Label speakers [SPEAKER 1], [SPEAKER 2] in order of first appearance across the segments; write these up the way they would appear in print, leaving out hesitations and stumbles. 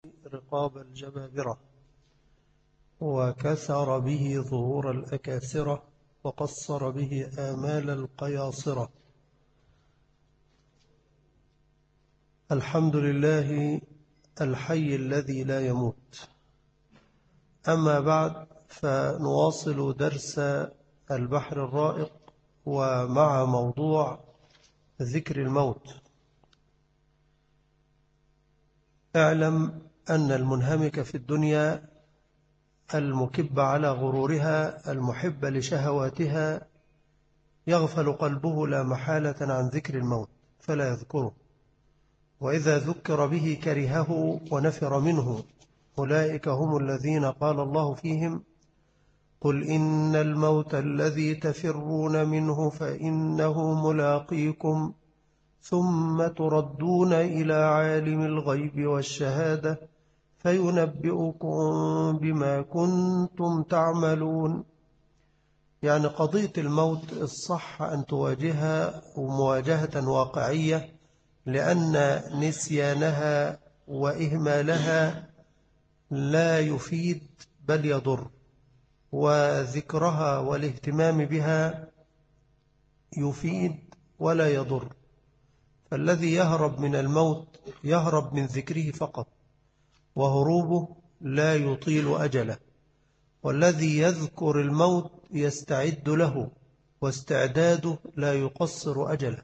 [SPEAKER 1] رقاب الجبابرة، وكسر به ظهور الأكاسرة، وقصر به آمال القياصرة. الحمد لله الحي الذي لا يموت. أما بعد، فنواصل درس البحر الرائق ومع موضوع ذكر الموت. اعلم أن المنهمك في الدنيا المكب على غرورها المحب لشهواتها يغفل قلبه لا محالة عن ذكر الموت فلا يذكره، وإذا ذكر به كرهه ونفر منه. أولئك هم الذين قال الله فيهم: قل إن الموت الذي تفرون منه فإنه ملاقيكم ثم تردون إلى عالم الغيب والشهادة فينبئكم بما كنتم تعملون. يعني قضية الموت الصح أن تواجهها ومواجهة واقعية، لأن نسيانها وإهمالها لا يفيد بل يضر، وذكرها والاهتمام بها يفيد ولا يضر. فالذي يهرب من الموت يهرب من ذكره فقط، وهروبه لا يطيل أجله، والذي يذكر الموت يستعد له، واستعداده لا يقصر أجله.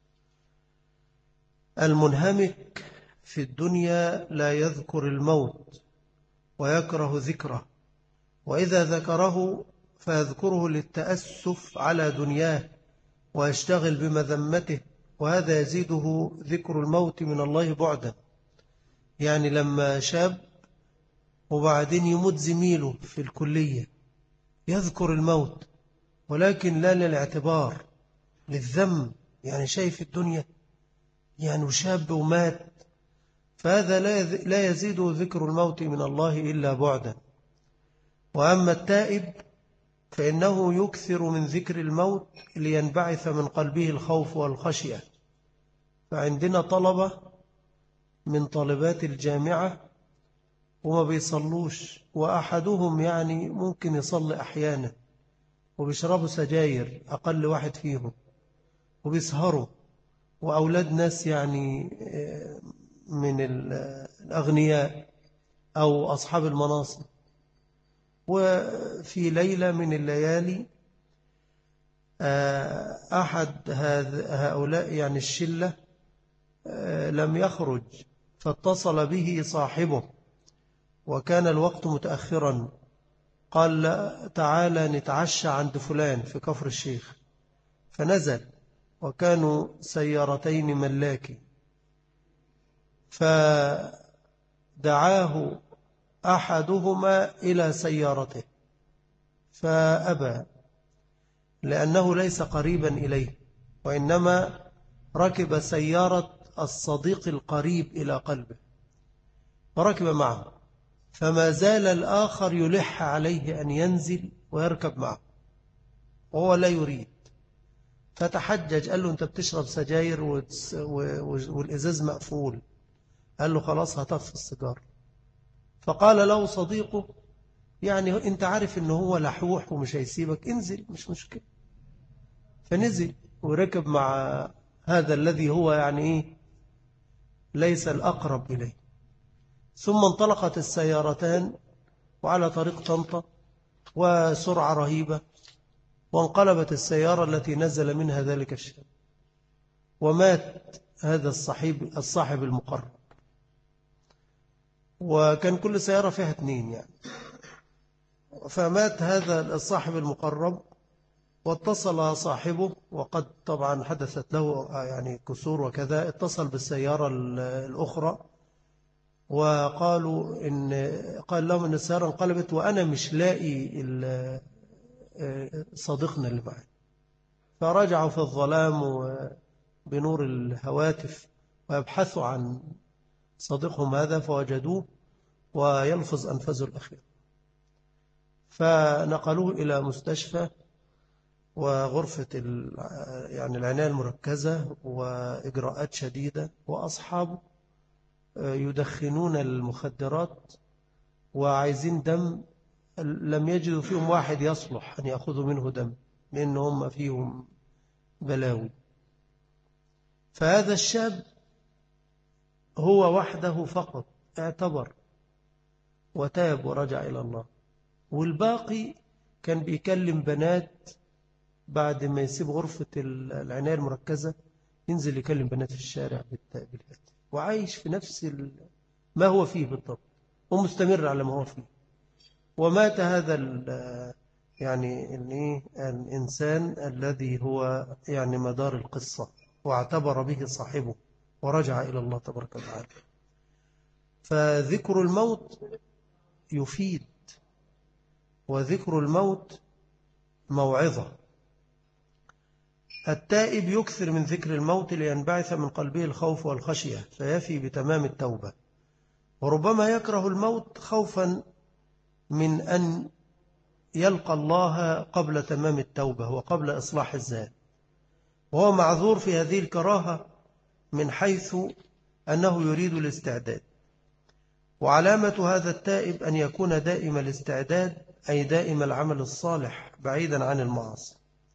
[SPEAKER 1] المنهمك في الدنيا لا يذكر الموت ويكره ذكره، وإذا ذكره فيذكره للتأسف على دنياه ويشتغل بمذمته، وهذا يزيده ذكر الموت من الله بعدا. يعني لما شاب وبعدين يموت زميله في الكلية يذكر الموت، ولكن لا للاعتبار، للذم، يعني شايف الدنيا يعني وشاب ومات، فهذا لا يزيد ذكر الموت من الله إلا بعدا. وأما التائب فإنه يكثر من ذكر الموت لينبعث من قلبه الخوف والخشية. فعندنا طلبة من طالبات الجامعة وما بيصلوش، وأحدهم يعني ممكن يصلي أحيانا، وبيشربوا سجاير أقل واحد فيهم، وبيسهروا، وأولاد ناس يعني من الأغنياء أو أصحاب المناصب. وفي ليلة من الليالي أحد هؤلاء يعني الشلة لم يخرج، فاتصل به صاحبه وكان الوقت متأخرا، قال: تعالى نتعشى عند فلان في كفر الشيخ. فنزل، وكانوا سيارتين ملاكي، فدعاه أحدهما إلى سيارته فأبى، لأنه ليس قريبا إليه، وإنما ركب سيارة الصديق القريب إلى قلبه، فركب معه، فما زال الآخر يلح عليه أن ينزل ويركب معه وهو لا يريد. فتحجج، قال له: أنت بتشرب سجاير والإزاز مقفول. قال له: خلاص هطفي السيجار. فقال له صديقه: يعني أنت عارف أنه هو لحوح ومش هيسيبك، انزل مش مشكلة. فنزل وركب مع هذا الذي هو يعني إيه ليس الأقرب إليه. ثم انطلقت السيارتان وعلى طريق طنطا وسرعة رهيبة، وانقلبت السيارة التي نزل منها ذلك الشاب، ومات هذا الصاحب المقرب. وكان كل سيارة فيها 2 يعني. فمات هذا الصاحب المقرب، واتصل صاحبه، وقد طبعا حدثت له يعني كسور وكذا، اتصل بالسيارة الأخرى وقالوا قال لهم إن السيارة انقلبت وأنا مش لاقي صديقنا اللي معي. فرجعوا في الظلام وبنور الهواتف ويبحثوا عن صديقهم هذا، فوجدوه ويلفظ أنفاسه الأخير، فنقلوه إلى مستشفى وغرفة يعني العناية المركزة وإجراءات شديدة. وأصحابه يدخنون المخدرات وعايزين دم، لم يجدوا فيهم واحد يصلح أن يأخذوا منه دم، لأن هم فيهم بلاوي. فهذا الشاب هو وحده فقط اعتبر وتاب ورجع إلى الله، والباقي كان بيكلم بنات بعد ما يسيب غرفة العناية المركزة، ينزل يكلم بنات في الشارع بالهاتف، وعايش في نفس ما هو فيه بالضبط، ومستمر على ما هو فيه. ومات هذا يعني الإنسان الذي هو يعني مدار القصة، واعتبر به صاحبه ورجع إلى الله تبارك وتعالى. فذكر الموت يفيد، وذكر الموت موعظة. التائب يكثر من ذكر الموت لينبعث من قلبه الخوف والخشية فيفي بتمام التوبة. وربما يكره الموت خوفا من أن يلقى الله قبل تمام التوبة وقبل إصلاح الذات، وهو معذور في هذه الكراهة من حيث أنه يريد الاستعداد. وعلامة هذا التائب أن يكون دائم الاستعداد، أي دائم العمل الصالح بعيدا عن المعاصي.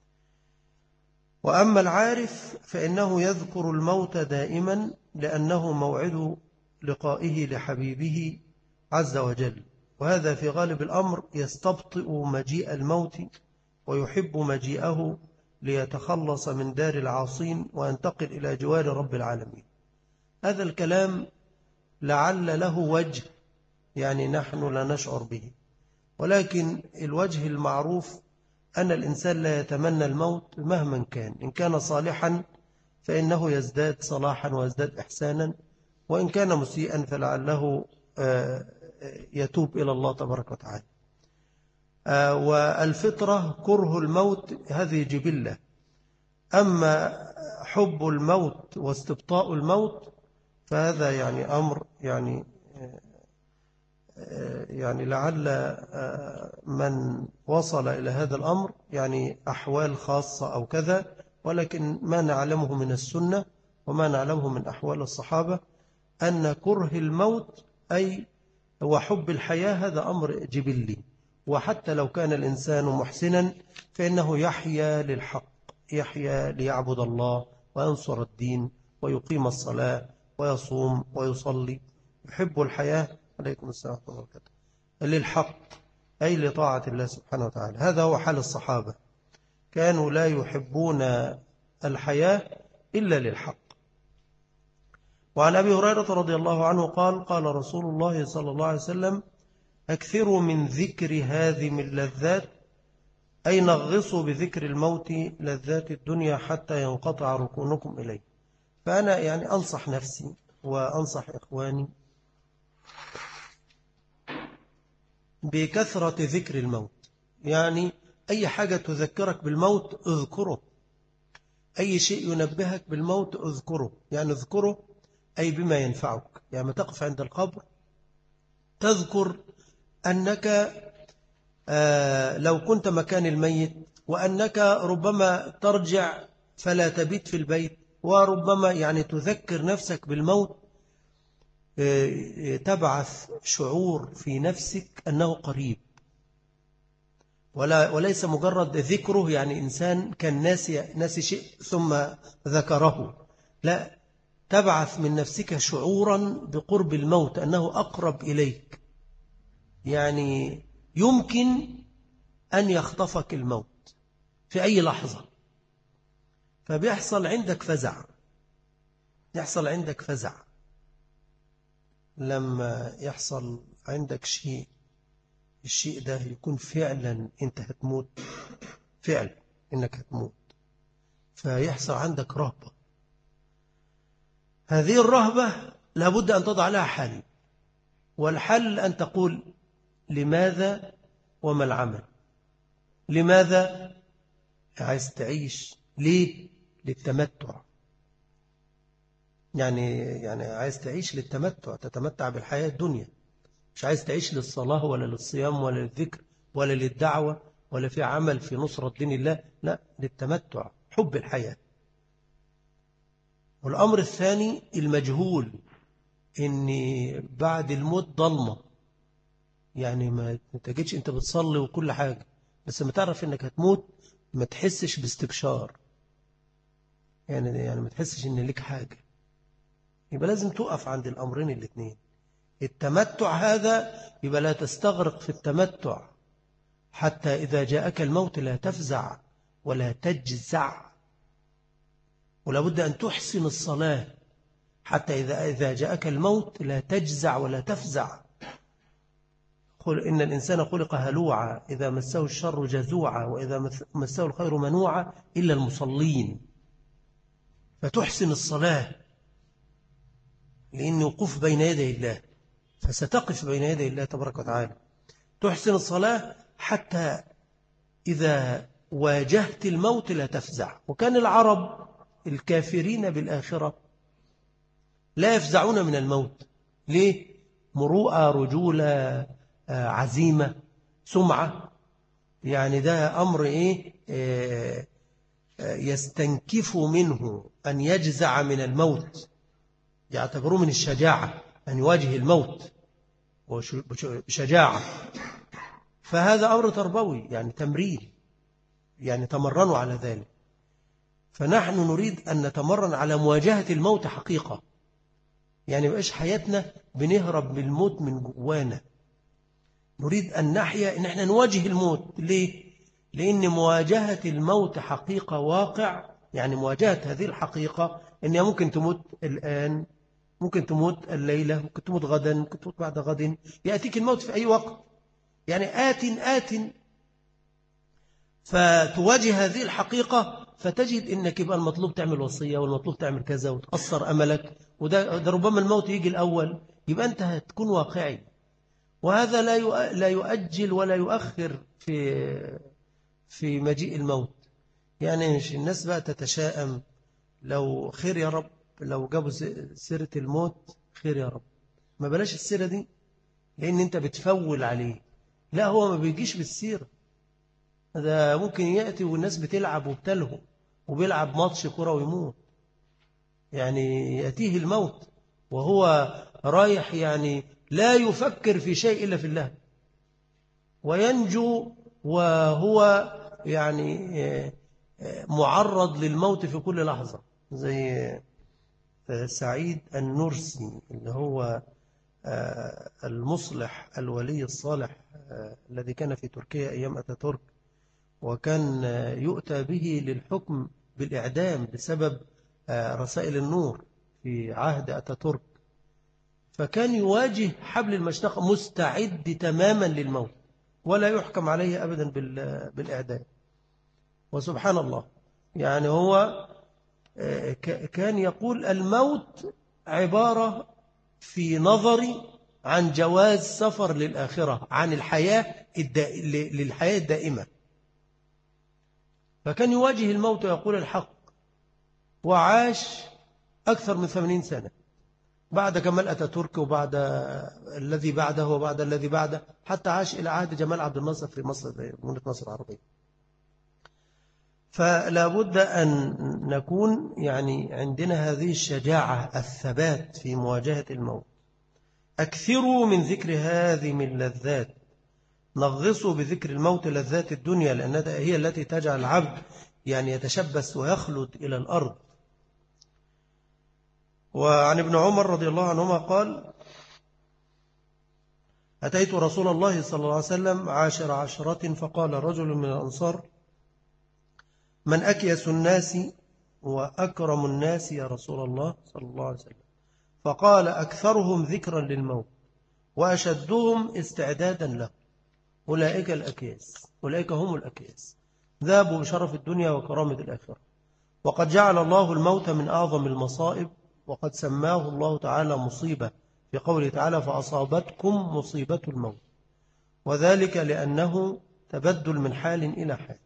[SPEAKER 1] وأما العارف فإنه يذكر الموت دائما لأنه موعد لقائه لحبيبه عز وجل، وهذا في غالب الأمر يستبطئ مجيء الموت ويحب مجيئه ليتخلص من دار العاصين وينتقل إلى جوار رب العالمين. هذا الكلام لعل له وجه يعني نحن لا نشعر به، ولكن الوجه المعروف أن الإنسان لا يتمنى الموت مهما كان، إن كان صالحا فإنه يزداد صلاحا ويزداد إحسانا، وإن كان مسيئا فلعله يتوب إلى الله تبارك وتعالى. والفطرة كره الموت هذه جبلة، أما حب الموت واستبطاء الموت فهذا يعني أمر يعني لعل من وصل إلى هذا الأمر يعني أحوال خاصة أو كذا، ولكن ما نعلمه من السنة وما نعلمه من أحوال الصحابة أن كره الموت أي وحب الحياة هذا أمر جبلي. وحتى لو كان الإنسان محسنا فإنه يحيا للحق، يحيا ليعبد الله وينصر الدين ويقيم الصلاة ويصوم ويصلي، يحب الحياة عليكم السلام ورحمة الله وبركاته للحق، أي لطاعة الله سبحانه وتعالى. هذا هو حال الصحابة، كانوا لا يحبون الحياة إلا للحق. وعن أبي هريرة رضي الله عنه قال قال رسول الله صلى الله عليه وسلم: أكثروا من ذكر هذه اللذات، أي نغصوا بذكر الموت لذات الدنيا حتى ينقطع ركونكم إليه. فأنا يعني أنصح نفسي وأنصح إخواني بكثرة ذكر الموت، يعني أي حاجة تذكرك بالموت اذكره، أي شيء ينبهك بالموت اذكره، يعني اذكره أي بما ينفعك. يعني ما تقف عند القبر تذكر أنك لو كنت مكان الميت، وأنك ربما ترجع فلا تبيت في البيت، وربما يعني تذكر نفسك بالموت، تبعث شعور في نفسك أنه قريب، وليس مجرد ذكره يعني إنسان كان ناسي شيء ثم ذكره، لا، تبعث من نفسك شعورا بقرب الموت أنه أقرب إليك، يعني يمكن أن يخطفك الموت في أي لحظة. فبيحصل عندك فزع، يحصل عندك فزع لما يحصل عندك شيء، الشيء ده يكون فعلا أنت هتموت، فعلا إنك هتموت، فيحصل عندك رهبة. هذه الرهبة لابد أن تضع لها حل، والحل أن تقول لماذا وما العمل. لماذا عايز تعيش؟ ليه؟ للتمتع، يعني عايز تعيش للتمتع، تتمتع بالحياة الدنيا، مش عايز تعيش للصلاة ولا للصيام ولا للذكر ولا للدعوة ولا في عمل في نصرة دين الله، لا، للتمتع، حب الحياة. والأمر الثاني المجهول، إن بعد الموت ضلمة، يعني ما تجدش أنت بتصلي وكل حاجة، بس ما تعرف إنك هتموت ما تحسش باستبشار، يعني ما تحسش إن لك حاجة. يبقى لازم تقف عند الأمرين الاثنين. التمتع هذا يبقى لا تستغرق في التمتع حتى إذا جاءك الموت لا تفزع ولا تجزع، ولا بد أن تحسن الصلاة حتى إذا جاءك الموت لا تجزع ولا تفزع. إن الإنسان خلق هلوعا إذا مسه الشر جزوعا وإذا مسه الخير منوعا إلا المصلين. فتحسن الصلاة، لأن وقوف بين يدي الله، فستقف بين يدي الله تبارك وتعالى. تحسن الصلاة حتى إذا واجهت الموت لا تفزع. وكان العرب الكافرين بالآخرة لا يفزعون من الموت. ليه؟ مروءة، رجولة، عزيمة، سمعة. يعني ده أمر يستنكف منه أن يجزع من الموت، يعتبروه من الشجاعة أن يواجه الموت بشجاعة. فهذا أمر تربوي، يعني تمرين، يعني تمرنوا على ذلك. فنحن نريد أن نتمرن على مواجهة الموت حقيقة، يعني بقاش حياتنا بنهرب بالموت من جوانا. نريد أن نحيا إن احنا نواجه الموت. ليه؟ لأن مواجهة الموت حقيقة واقع، يعني مواجهة هذه الحقيقة إنها ممكن تموت الآن، ممكن تموت الليلة، ممكن تموت غدا، ممكن تموت بعد غد، يأتيك الموت في أي وقت، يعني آت. فتواجه هذه الحقيقة فتجد إنك يبقى المطلوب تعمل وصية والمطلوب تعمل كذا وتقصر أملك، وده ربما الموت يجي الأول. يبقى أنت هتكون واقعي، وهذا لا يؤجل ولا يؤخر في مجيء الموت. يعني مش الناس بقى تتشائم، لو خير يا رب، لو جابوا سيرة الموت خير يا رب، ما بلاش السيرة دي، لأن أنت بتفول عليه. لا، هو ما بيجيش بالسيرة، ده ممكن يأتي والناس بتلعب وبتلهو وبيلعب ماتش كرة ويموت، يعني يأتيه الموت وهو رايح، يعني لا يفكر في شيء إلا في الله، وينجو وهو يعني معرض للموت في كل لحظة. زي سعيد النرسي اللي هو المصلح الولي الصالح الذي كان في تركيا أيام أتاتورك، وكان يؤتى به للحكم بالإعدام بسبب رسائل النور في عهد أتاتورك. فكان يواجه حبل المشنقة مستعد تماما للموت، ولا يحكم عليه أبدا بالإعدام. وسبحان الله، يعني هو كان يقول الموت عبارة في نظري عن جواز سفر للآخرة، عن الحياة للحياة الدائمة. فكان يواجه الموت ويقول الحق، وعاش أكثر من 80 سنة بعد كمال أتاتورك وبعد الذي بعده وبعد الذي بعده، حتى عاش إلى عهد جمال عبد الناصر في مصر، جمهورية مصر العربية. فلا بد أن نكون يعني عندنا هذه الشجاعة، الثبات في مواجهة الموت. أكثروا من ذكر هذه من لذات، نغصوا بذكر الموت لذات الدنيا، لأنها هي التي تجعل العبد يعني يتشبث ويخلد إلى الأرض. وعن ابن عمر رضي الله عنهما قال: أتيت رسول الله صلى الله عليه وسلم عاشر عشرة، فقال رجل من الأنصار: من أكيس الناس وأكرم الناس يا رسول الله صلى الله عليه وسلم؟ فقال: أكثرهم ذكرا للموت وأشدهم استعدادا له. أولئك الأكياس، أولئك هم الأكياس، ذابوا بشرف الدنيا وكرامة الآخرة. وقد جعل الله الموت من أعظم المصائب، وقد سماه الله تعالى مصيبة في قوله تعالى: فأصابتكم مصيبة الموت، وذلك لأنه تبدل من حال إلى حال.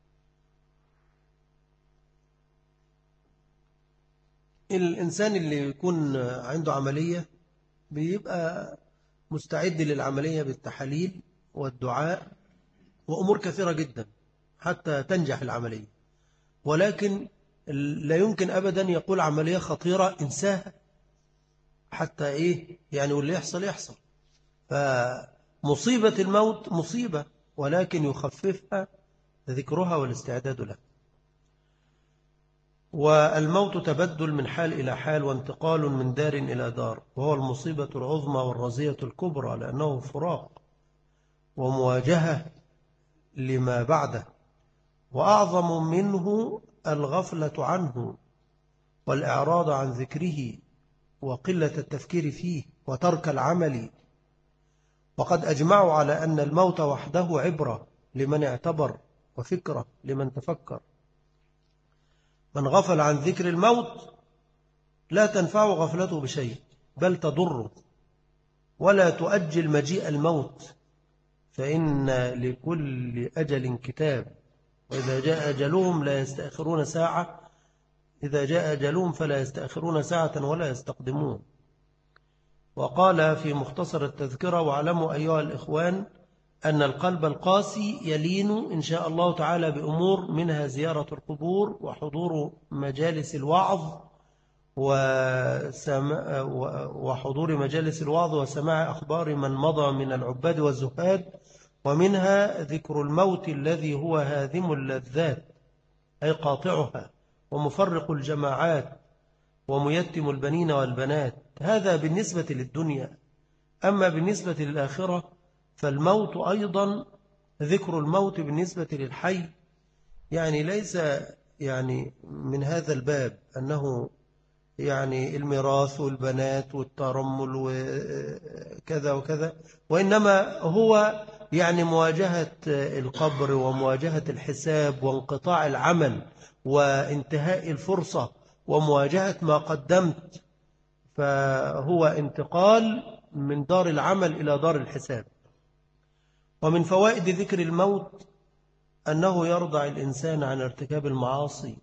[SPEAKER 1] الإنسان اللي يكون عنده عملية بيبقى مستعد للعملية بالتحاليل والدعاء وأمور كثيرة جدا حتى تنجح العملية، ولكن لا يمكن أبدا يقول عملية خطيرة انساها، حتى إيه يعني، واللي يحصل يحصل. فمصيبة الموت مصيبة، ولكن يخففها ذكرها والاستعداد لها. والموت تبدل من حال إلى حال، وانتقال من دار إلى دار، وهو المصيبة العظمى والرزية الكبرى، لأنه فراق ومواجهة لما بعده، وأعظم منه الغفلة عنه والإعراض عن ذكره وقلة التفكير فيه وترك العمل. وقد أجمعوا على أن الموت وحده عبرة لمن اعتبر، وفكرة لمن تفكر. من غفل عن ذكر الموت لا تنفع غفلته بشيء، بل تضره، ولا تؤجل مجيء الموت، فإن لكل أجل كتاب، وإذا جاء أجلهم لا يستأخرون ساعة، إذا جاء أجلهم فلا يستأخرون ساعة ولا يستقدمون. وقال في مختصر التذكرة: واعلموا أيها الإخوان أن القلب القاسي يلين إن شاء الله تعالى بأمور، منها زيارة القبور وحضور مجالس الوعظ وحضور مجالس الوعظ وسماع أخبار من مضى من العباد والزهاد، ومنها ذكر الموت الذي هو هادم اللذات، أي قاطعها ومفرق الجماعات وميتم البنين والبنات. هذا بالنسبة للدنيا. أما بالنسبة للآخرة فالموت أيضا، ذكر الموت بالنسبة للحي يعني ليس يعني من هذا الباب أنه يعني الميراث والبنات والترمل وكذا وكذا، وإنما هو يعني مواجهة القبر ومواجهة الحساب وانقطاع العمل وانتهاء الفرصة ومواجهة ما قدمت. فهو انتقال من دار العمل إلى دار الحساب. ومن فوائد ذكر الموت أنه يرضع الإنسان عن ارتكاب المعاصي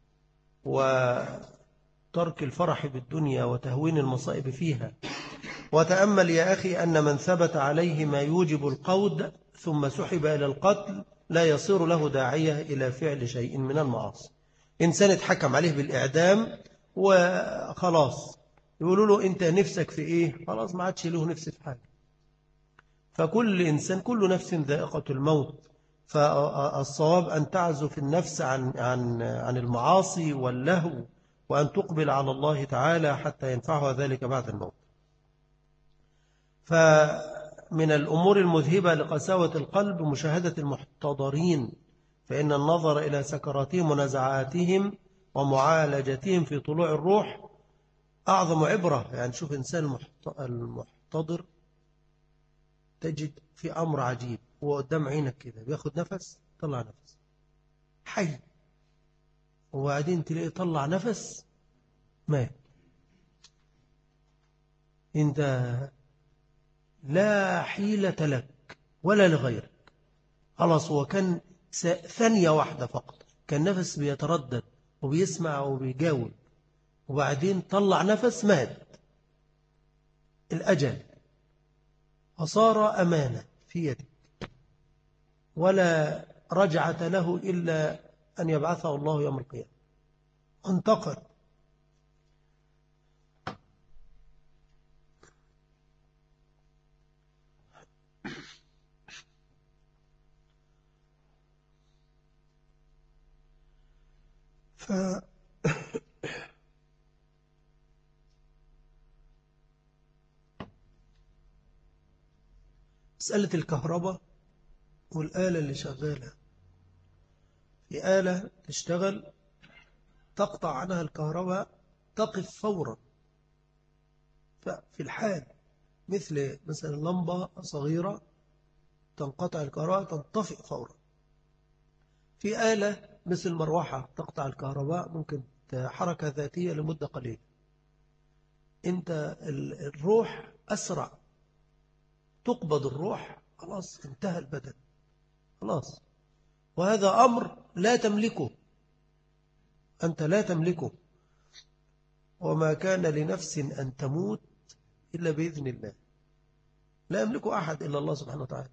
[SPEAKER 1] وترك الفرح بالدنيا وتهوين المصائب فيها. وتأمل يا أخي أن من ثبت عليه ما يوجب القود ثم سحب إلى القتل لا يصير له داعية إلى فعل شيء من المعاصي. إنسان اتحكم عليه بالإعدام وخلاص يقولوا له أنت نفسك في إيه؟ خلاص ما عادش له نفس في حاجة. فكل إنسان كل نفس ذائقة الموت. فالصواب أن تعزف النفس عن المعاصي واللهو، وأن تقبل على الله تعالى حتى ينفعها ذلك بعد الموت. فمن الأمور المذهبة لقساوة القلب مشاهدة المحتضرين، فإن النظر إلى سكراتهم ونزعاتهم ومعالجتهم في طلوع الروح أعظم عبرة. يعني شوف إنسان المحتضر تجد في أمر عجيب، هو قدام عينك كده بياخد نفس طلع نفس حي، وبعدين تلاقيه طلع نفس مات. انت لا حيلة لك ولا لغيرك، خلاص هو كان ثانية واحدة فقط كان نفس بيتردد وبيسمع وبيجاوب، وبعدين طلع نفس مات. الأجل فصار أمانة في يدك، ولا رجعة له إلا أن يبعثه الله يوم القيامة. انتقل. مسألة الكهرباء والآلة اللي شغالة، في آلة تشتغل تقطع عنها الكهرباء تقف فورا في الحال، مثل مثلا لمبة صغيرة تنقطع الكهرباء تنطفئ فورا. في آلة مثل مروحة تقطع الكهرباء ممكن حركة ذاتية لمدة قليلة. انت الروح أسرع، تقبض الروح خلاص انتهى البدن خلاص. وهذا أمر لا تملكه، أنت لا تملكه. وما كان لنفس أن تموت إلا بإذن الله، لا يملكه أحد إلا الله سبحانه وتعالى.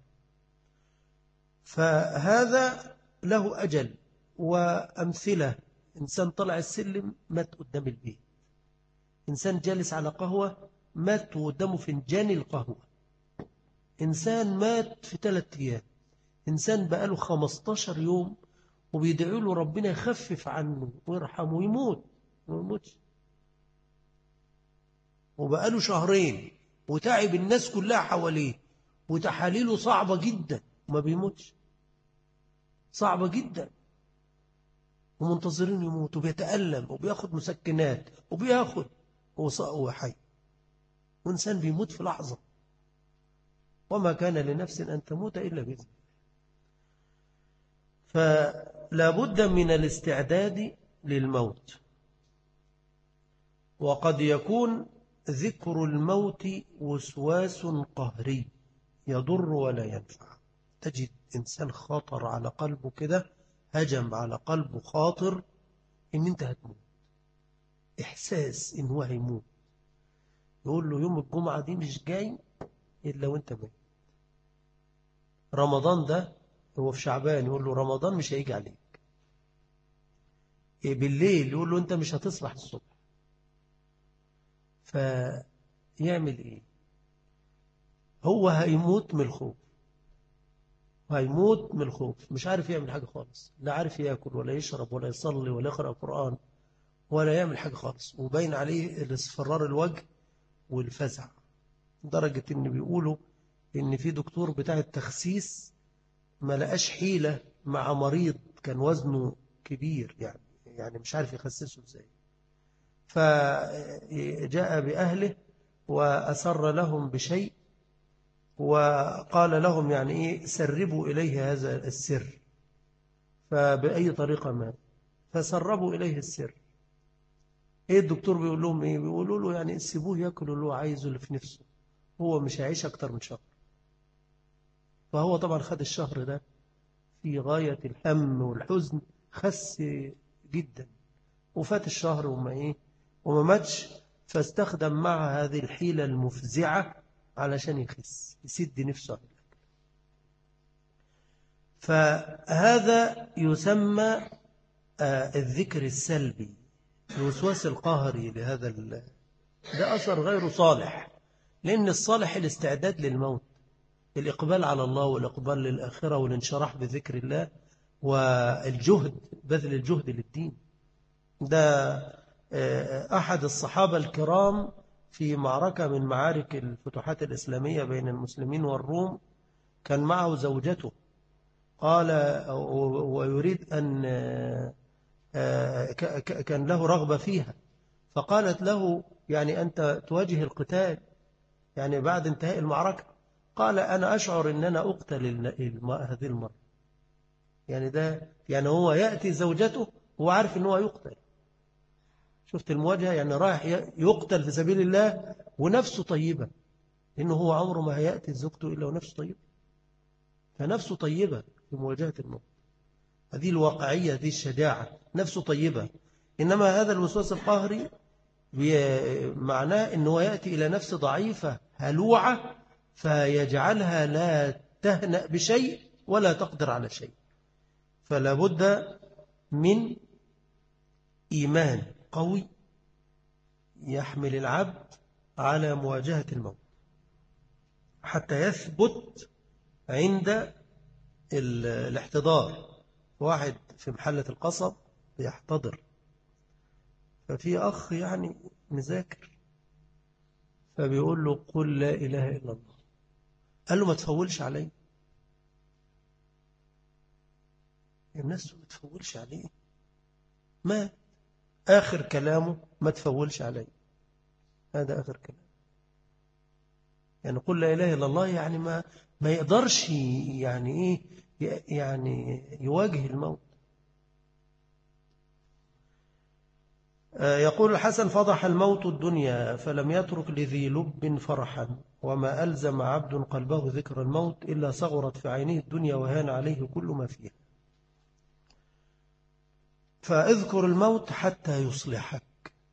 [SPEAKER 1] فهذا له أجل. وأمثلة: إنسان طلع السلم مات قدام البيت، إنسان جالس على قهوة مات قدامه فنجان القهوة. إنسان مات في 3 أيام. إنسان بقاله 15 يوم وبيدعوا له ربنا يخفف عنه ويرحمه ويموت ما يموتش. وبقاله 2 وتعب الناس كلها حواليه وتحاليله صعبة جدا وما بيموتش. صعبة جدا ومنتظرين يموت وبيتألم وبياخد مسكنات وبياخد وهو حي. وإنسان بيموت في لحظة. وما كان لنفس أن تموت إلا بإذن. فلا بد من الاستعداد للموت. وقد يكون ذكر الموت وسواس قهري يضر ولا ينفع. تجد إنسان خاطر على قلبه كده، هجم على قلبه خاطر إن أنت هتموت، إحساس إن هو هيموت. يقول له يوم الجمعة دي مش جاي إلا وأنت ميت. رمضان ده هو في شعبان، يقول له رمضان مش هيجي عليك. بالليل يقول له أنت مش هتصبح الصبح. فيعمل إيه؟ هو هيموت من الخوف، هيموت من الخوف، مش عارف يعمل حاجة خالص، لا عارف يأكل ولا يشرب ولا يصلي ولا يقرأ قرآن ولا يعمل حاجة خالص. وبين عليه الاصفرار الوجه والفزع، لدرجة إن بيقولوا إن في دكتور بتاع التخسيس ما لقاش حيلة مع مريض كان وزنه كبير، يعني مش عارف يخسسه إزاي. فجاء بأهله وأسر لهم بشيء وقال لهم يعني إيه سربوا إليه هذا السر، فبأي طريقة ما فسربوا إليه السر. إيه الدكتور بيقول لهم إيه؟ بيقولوا له يعني سيبوه يأكل اللي هو عايزه اللي في نفسه، هو مش هيعيش أكتر من شهر. فهو طبعا خد الشهر ده في غاية الهم والحزن، خس جدا وفات الشهر وما ماتش. فاستخدم مع هذه الحيلة المفزعة علشان يخس، يسد نفسه على الأكل. فهذا يسمى الذكر السلبي، الوسواس القهري لهذا ده أثر غير صالح. لأن الصالح الاستعداد للموت، الإقبال على الله والإقبال للآخرة والانشراح بذكر الله والجهد، بذل الجهد للدين. ده أحد الصحابة الكرام في معركة من معارك الفتوحات الإسلامية بين المسلمين والروم، كان معه زوجته، قال ويريد أن كان له رغبة فيها، فقالت له يعني أنت تواجه القتال يعني بعد انتهاء المعركة. قال أنا أشعر أن أنا أقتل هذه المرة. يعني هو يأتي زوجته وهو عارف أنه يقتل. شفت المواجهة؟ يعني رايح يقتل في سبيل الله ونفسه طيبة، لأنه هو عمره ما هيأتي زوجته إلا ونفسه طيبة. فنفسه طيبة في مواجهة الموت. هذه الواقعية، هذه الشجاعة، نفسه طيبة. إنما هذا الوسواس القهري معناه أنه يأتي إلى نفس ضعيفة هلوعة فيجعلها لا تهنأ بشيء ولا تقدر على شيء. فلا بد من إيمان قوي يحمل العبد على مواجهة الموت حتى يثبت عند الاحتضار. واحد في محلة القصب بيحتضر، ففي أخ يعني مذاكر فبيقول له قل لا إله إلا الله. قال له ما تفولش علي. الناس ما تفولش عليه، ما آخر كلامه ما تفولش علي. هذا آخر كلام. يعني قل لا إله إلا الله، يعني ما يقدرش يعني إيه يعني يواجه الموت. يقول الحسن فضح الموت الدنيا فلم يترك لذي لب فرحا، وما ألزم عبد قلبه ذكر الموت إلا صغرت في عينه الدنيا وهان عليه كل ما فيها. فاذكر الموت حتى يصلحك.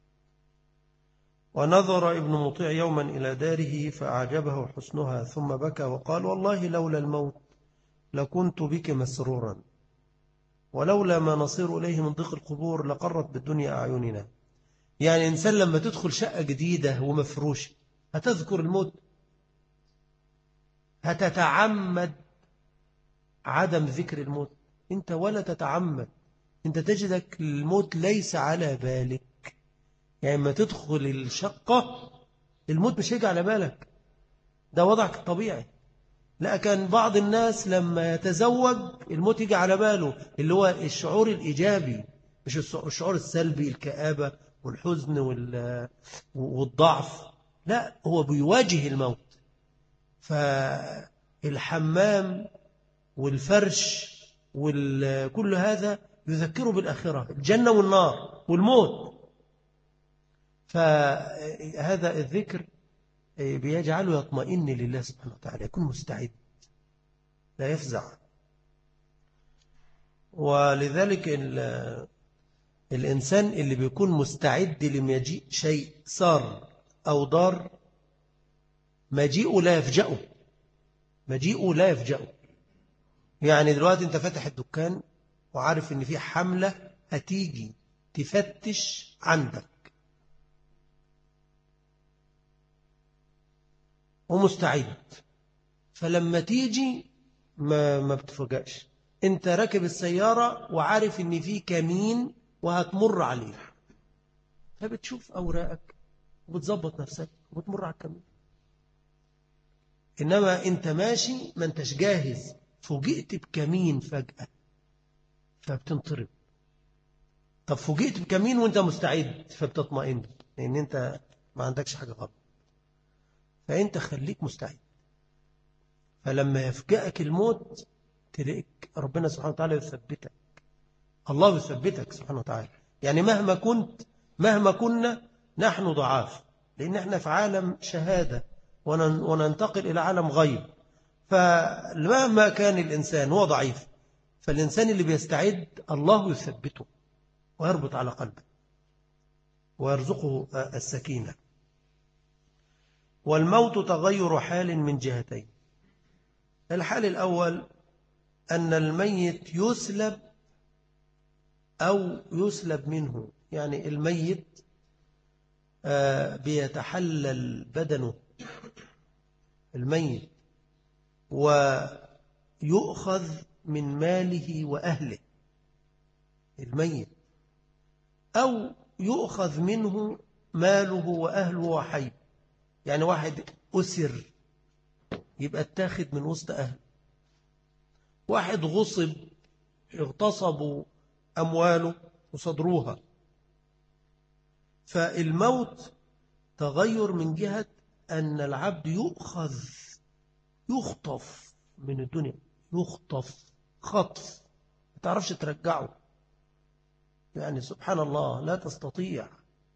[SPEAKER 1] ونظر ابن مطيع يوما إلى داره فأعجبه حسنها ثم بكى وقال والله لولا الموت لكنت بك مسرورا، ولولا ما نصير إليه من ضيق القبور لقرت بالدنيا أعيننا. يعني إنسان لما تدخل شقة جديدة ومفروشة هتذكر الموت؟ هتتعمد عدم ذكر الموت؟ أنت ولا تتعمد، أنت تجدك الموت ليس على بالك. يعني ما تدخل الشقة الموت مش هيجي على بالك، ده وضعك الطبيعي. لا، كان بعض الناس لما يتزوج الموت يجي على باله، اللي هو الشعور الإيجابي مش الشعور السلبي، الكآبة والحزن والضعف. لا، هو بيواجه الموت. فالحمام والفرش وكل هذا يذكره بالآخرة، الجنة والنار والموت. فهذا الذكر بيجعله يطمئن لله سبحانه وتعالى، يكون مستعد لا يفزع. ولذلك الإنسان اللي بيكون مستعد لمجيء شيء سار أو ضار مجيئه لا يفجأه، مجيئه لا يفجأه. يعني دلوقتي أنت فاتح الدكان وعارف إن في حملة هتيجي تفتش عندك ومستعد، فلما تيجي ما بتفاجئش. أنت راكب السيارة وعارف إن في كمين وهتمر عليه، فبتشوف أوراقك وبتظبط نفسك وبتمر على الكمين. إنما أنت ماشي ما أنتش جاهز، فوجئت بكمين فجأة فبتنطرب. طب فوجئت بكمين وأنت مستعد فبتطمئن، لأن أنت ما عندكش حاجة غلط. فأنت خليك مستعد، فلما يفجأك الموت تلاقيك ربنا سبحانه وتعالى يثبتك، الله يثبتك سبحانه وتعالى. يعني مهما كنا نحن ضعاف، لأن احنا في عالم شهادة وننتقل إلى عالم غيب. فمهما كان الإنسان هو ضعيف، فالإنسان اللي بيستعد الله يثبته ويربط على قلبه ويرزقه السكينة. والموت تغير حال من جهتين. الحال الأول أن الميت يسلب أو يسلب منه، يعني الميت بيتحلل بدنه الميت ويؤخذ من ماله وأهله الميت، أو يؤخذ منه ماله وأهله وحي. يعني واحد أسر يبقى اتاخد من وسط أهله، واحد غصب اغتصبوا أمواله وصدروها. فالموت تغير من جهة أن العبد يخطف من الدنيا، يخطف خطف ما تعرفش ترجعه. يعني سبحان الله لا تستطيع.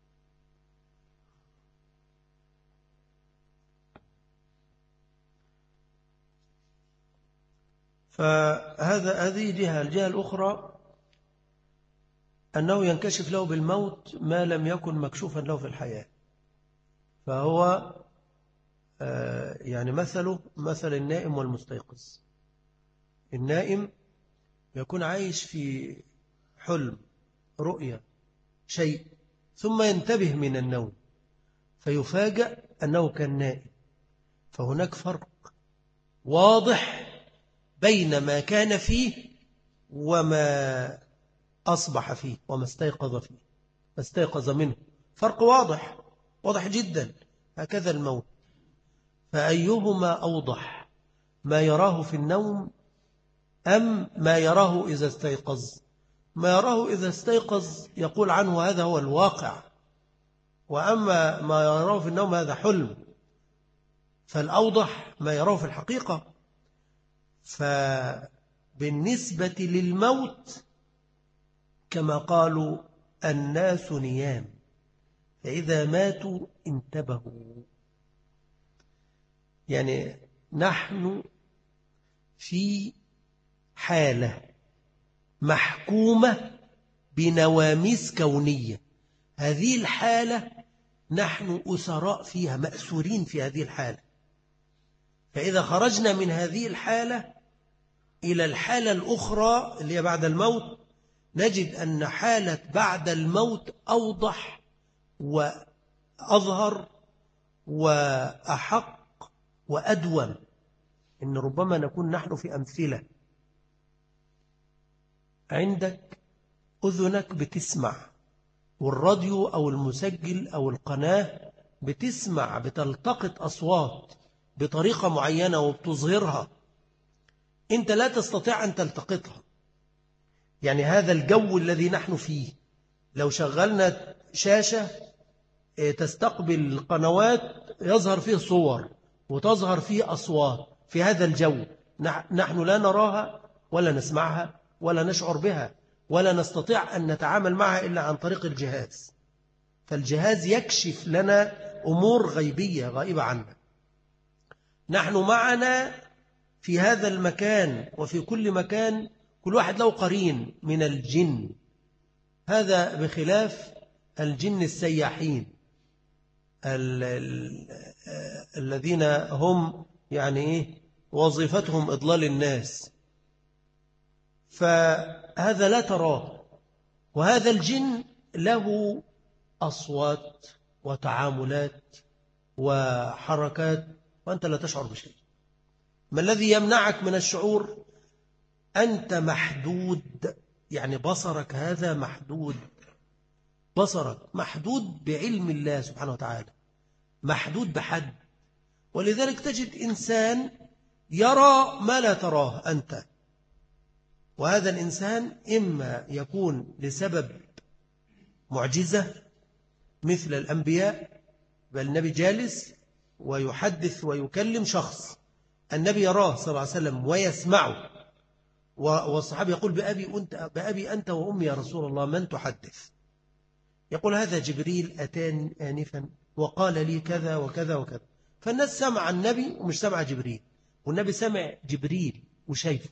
[SPEAKER 1] هذه جهة. الجهة الأخرى أنه ينكشف له بالموت ما لم يكن مكشوفا له في الحياة. فهو يعني مثله مثل النائم والمستيقظ. النائم يكون عايش في حلم، رؤية، شيء، ثم ينتبه من النوم فيفاجأ أنه كان نائم. فهناك فرق واضح بين ما كان فيه وما أصبح فيه وما استيقظ فيه، ما استيقظ منه. فرق واضح جدا. هكذا الموت. فأيهما أوضح، ما يراه في النوم أم ما يراه إذا استيقظ؟ ما يراه إذا استيقظ يقول عنه هذا هو الواقع، وأما ما يراه في النوم هذا حلم. فالأوضح ما يراه في الحقيقة. فبالنسبة للموت كما قالوا الناس نيام، فإذا ماتوا انتبهوا. يعني نحن في حالة محكومة بنواميس كونية. هذه الحالة نحن أسراء فيها، مأسورين في هذه الحالة. فإذا خرجنا من هذه الحالة إلى الحالة الأخرى اللي هي بعد الموت، نجد أن حالة بعد الموت أوضح وأظهر وأحق وأدوم. إن ربما نكون نحن في أمثلة، عندك أذنك بتسمع، والراديو أو المسجل أو القناة بتسمع، بتلتقط أصوات بطريقة معينة وبتظهرها، أنت لا تستطيع أن تلتقطها. يعني هذا الجو الذي نحن فيه، لو شغلنا شاشة تستقبل قنوات يظهر فيه صور وتظهر فيه أصوات، في هذا الجو نحن لا نراها ولا نسمعها ولا نشعر بها ولا نستطيع أن نتعامل معها إلا عن طريق الجهاز. فالجهاز يكشف لنا أمور غيبية غائبة عنا. نحن معنا في هذا المكان وفي كل مكان، كل واحد له قرين من الجن، هذا بخلاف الجن السياحين الذين هم يعني وظيفتهم إضلال الناس، فهذا لا تراه. وهذا الجن له أصوات وتعاملات وحركات وأنت لا تشعر بشيء. ما الذي يمنعك من الشعور؟ أنت محدود، يعني بصرك هذا محدود، بصرك محدود بعلم الله سبحانه وتعالى، محدود بحد. ولذلك تجد إنسان يرى ما لا تراه أنت، وهذا الإنسان إما يكون لسبب معجزة مثل الأنبياء، بل النبي جالس ويحدث ويكلم شخص، النبي يراه صلى الله عليه وسلم ويسمعه، والصحابي يقول بأبي أنت وأمي يا رسول الله من تحدث؟ يقول هذا جبريل أتاني آنفا وقال لي كذا وكذا وكذا. فالناس سمع النبي ومش سمع جبريل، والنبي سمع جبريل وشايفه،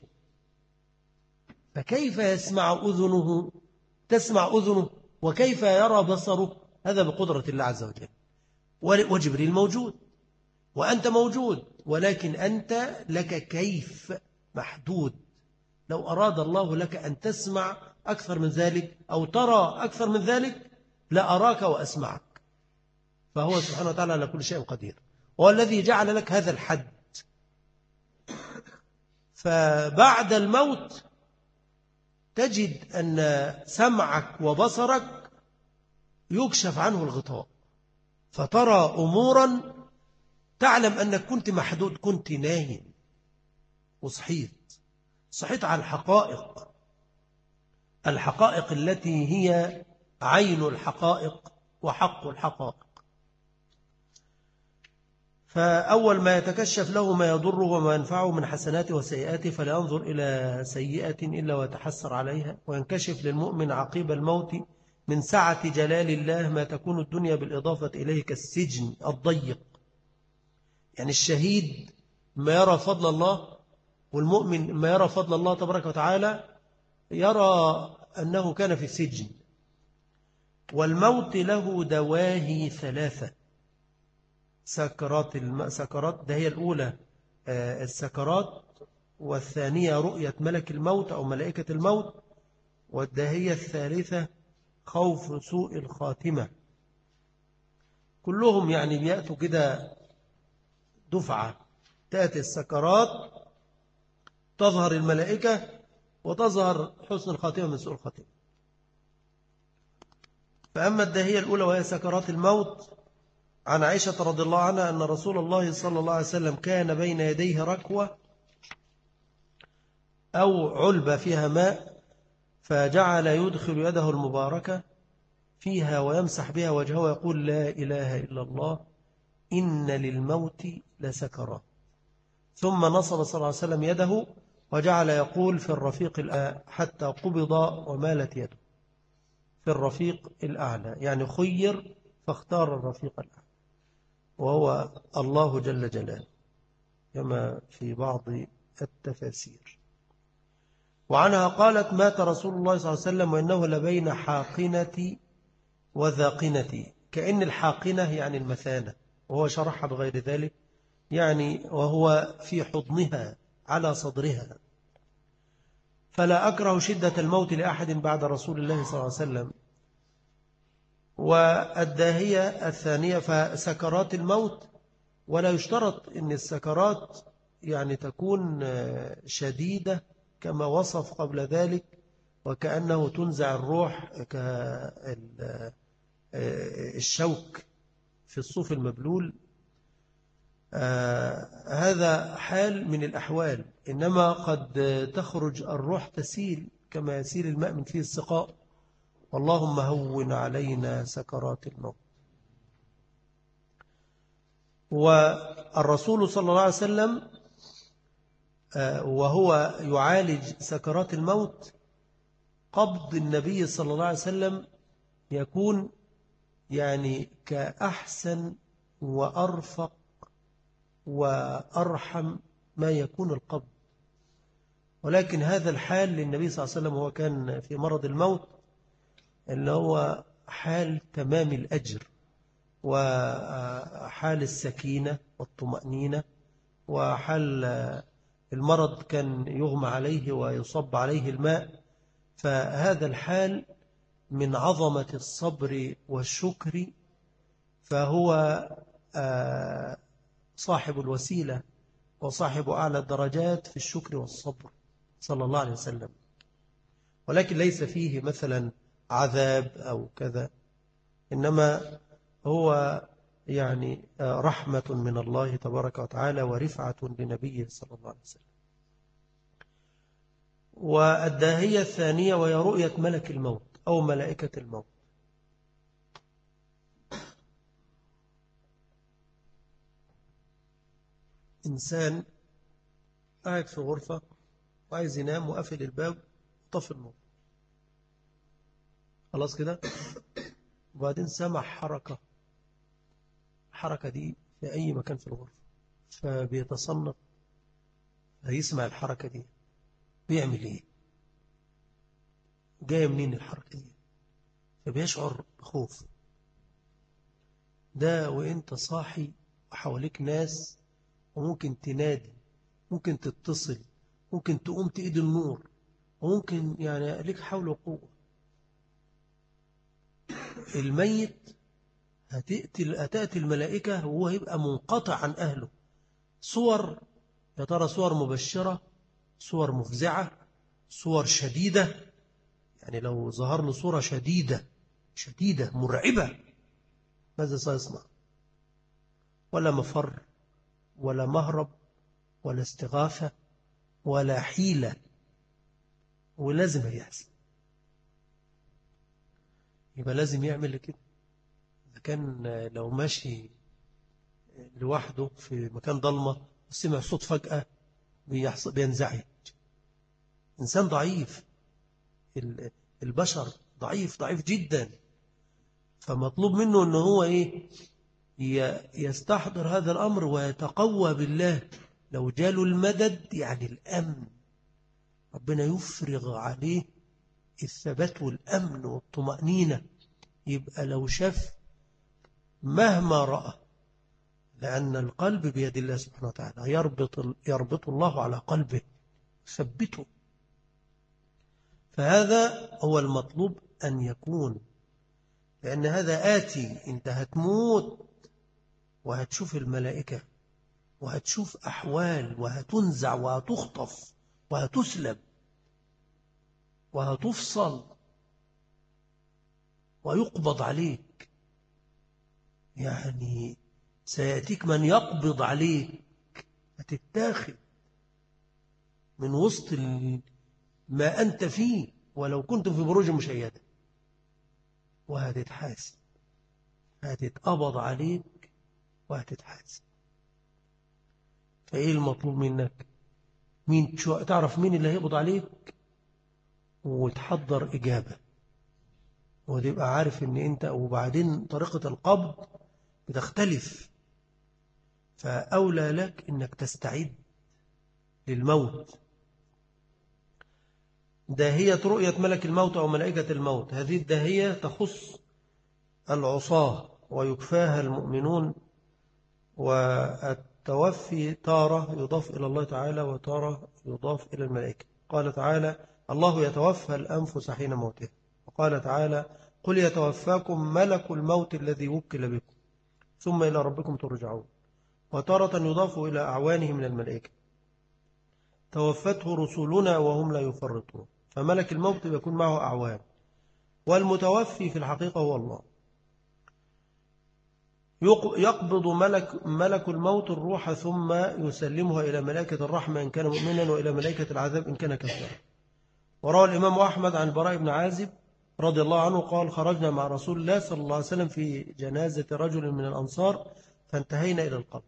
[SPEAKER 1] فكيف يسمع أذنه، تسمع أذنه، وكيف يرى بصره؟ هذا بقدرة الله عز وجل. وجبريل موجود وأنت موجود، ولكن أنت لك كيف محدود. لو أراد الله لك أن تسمع أكثر من ذلك أو ترى أكثر من ذلك لأراك وأسمعك، فهو سبحانه وتعالى على كل شيء قدير، وهو الذي جعل لك هذا الحد. فبعد الموت تجد أن سمعك وبصرك يكشف عنه الغطاء، فترى أمورا تعلم أنك كنت محدود، كنت نايم وصحيت على الحقائق التي هي عين الحقائق وحق الحقائق. فأول ما يتكشف له ما يضره وما ينفعه من حسناته وسيئاته، فلا ينظر إلى سيئة إلا ويتحسر عليها. وينكشف للمؤمن عقيب الموت من سعة جلال الله ما تكون الدنيا بالإضافة إليه كالسجن الضيق. يعني الشهيد ما يرى فضل الله، والمؤمن ما يرى فضل الله تبارك وتعالى يرى أنه كان في السجن. والموت له دواهي ثلاثة، سكرات ده هي الأولى السكرات، والثانية رؤية ملك الموت أو ملائكة الموت، والداهية الثالثة خوف سوء الخاتمة. كلهم يعني بيأتوا كده دفعة، تأتي السكرات تظهر الملائكة وتظهر حسن الخاتمة من سوء الخاتمة. فأما الداهية الأولى وهي سكرات الموت، عن عائشة رضي الله عنها أن رسول الله صلى الله عليه وسلم كان بين يديه ركوة أو علبة فيها ماء، فجعل يدخل يده المباركة فيها ويمسح بها وجهه ويقول لا إله إلا الله إن للموت لسكرات. ثم نصب صلى الله عليه وسلم يده وجعل يقول في الرفيق الأعلى حتى قبض ومالت يده، في الرفيق الأعلى، يعني خير فاختار الرفيق الأعلى وهو الله جل جلاله كما في بعض التفاسير. وعنها قالت مات رسول الله صلى الله عليه وسلم وإنه لبين حاقنة وذاقنة، كأن الحاقنة يعني المثانة، وهو شرحها بغير ذلك، يعني وهو في حضنها على صدرها. فلا أكره شدة الموت لأحد بعد رسول الله صلى الله عليه وسلم. والداهية الثانية فسكرات الموت، ولا يشترط أن السكرات يعني تكون شديدة كما وصف قبل ذلك، وكأنه تنزع الروح كالشوك في الصوف المبلول. هذا حال من الأحوال، إنما قد تخرج الروح تسيل كما يسيل الماء من فيه السقاء. اللهم هون علينا سكرات الموت. والرسول صلى الله عليه وسلم وهو يعالج سكرات الموت، قبض النبي صلى الله عليه وسلم يكون يعني كأحسن وأرفق وأرحم ما يكون القبض. ولكن هذا الحال للنبي صلى الله عليه وسلم هو كان في مرض الموت، اللي هو حال تمام الأجر وحال السكينة والطمأنينة، وحال المرض كان يغمى عليه ويصب عليه الماء. فهذا الحال من عظمة الصبر والشكر، فهو صاحب الوسيلة وصاحب أعلى الدرجات في الشكر والصبر صلى الله عليه وسلم. ولكن ليس فيه مثلا عذاب أو كذا، إنما هو يعني رحمة من الله تبارك وتعالى ورفعة لنبيه صلى الله عليه وسلم. والداهية الثانية وهي رؤية ملك الموت أو ملائكة الموت. إنسان قاعد في غرفة وعايز ينام وقفل الباب وطفي النور، خلاص كده، وبعدين سمع الحركة دي في أي مكان في الغرفة، فبيتصنف هيسمع الحركة دي بيعمل إيه، جاية منين الحركة دي، فبيشعر بخوف. ده وإنت صاحي وحواليك ناس، وممكن تنادي، ممكن تتصل، ممكن تقوم تقيد النور، وممكن يعني ليك حول وقوة. الميت هتأتي الملائكة وهو هيبقى منقطع عن أهله. صور، يا ترى صور مبشرة، صور مفزعة، صور شديدة. يعني لو ظهر له صورة شديدة مرعبة، ماذا سيصنع؟ ولا مفر ولا مهرب ولا استغاثة ولا حيلة، ولازم هيحصل. يبقى لازم يعمل كده. إذا كان لو ماشي لوحده في مكان ضلمة وسمع صوت فجأة بينزعج. إنسان ضعيف، البشر ضعيف جدا، فمطلوب منه أنه هو يستحضر هذا الأمر ويتقوى بالله. لو جاله المدد يعني الأمن، ربنا يفرغ عليه الثبات والأمن والطمأنينة. يبقى لو شاف مهما رأى، لأن القلب بيد الله سبحانه وتعالى، يربط الله على قلبه، ثبته. فهذا هو المطلوب أن يكون، لأن هذا آتي. أنت هتموت وهتشوف الملائكة وهتشوف أحوال، وهتنزع وهتخطف وهتسلب وهتفصل ويقبض عليك. يعني سيأتيك من يقبض عليك، هتتاخد من وسط ما أنت فيه ولو كنت في بروج مشيدة، وهتتحاسب، هتتقبض عليك وهتتحاسب. فإيه المطلوب منك؟ تعرف مين اللي هيقبض عليك وتحضر إجابة، وتبقى عارف إن أنت. وبعدين طريقة القبض بتختلف، فأولى لك إنك تستعد للموت. داهية رؤية ملك الموت أو ملائكة الموت. هذه الداهية تخص العصاة ويكفاها المؤمنون. والتوفي تارة يضاف إلى الله تعالى وتارة يضاف إلى الملائكة. قال تعالى: الله يتوفى الأنفس حين موتها. وقال تعالى: قل يتوفاكم ملك الموت الذي وكل بكم ثم إلى ربكم ترجعون. وتارة يضاف إلى أعوانه من الملائكة توفته رسلنا وهم لا يفرطون، فملك الموت يكون معه أعوان، والمتوفي في الحقيقة هو الله. يقبض ملك الموت الروح ثم يسلمها إلى ملائكة الرحمة إن كان مؤمنا وإلى ملائكة العذاب إن كان كافرا. وروى الإمام أحمد عن البراء بن عازب رضي الله عنه قال خرجنا مع رسول الله صلى الله عليه وسلم في جنازة رجل من الأنصار فانتهينا إلى القبر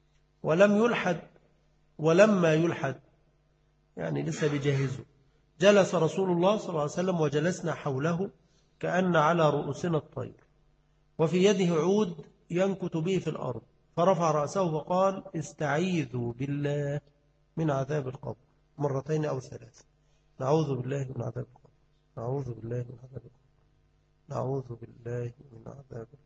[SPEAKER 1] ولما يلحد يعني لسه بيجهزه جلس رسول الله صلى الله عليه وسلم وجلسنا حوله كأن على رؤوسنا الطير، وفي يده عود ينكت به في الأرض، فرفع رأسه وقال استعيذوا بالله من عذاب القبر مرتين أو ثلاث. نعوذ بالله من عذاب القبر، نعوذ بالله من عذاب القبر، نعوذ بالله من عذاب القبر.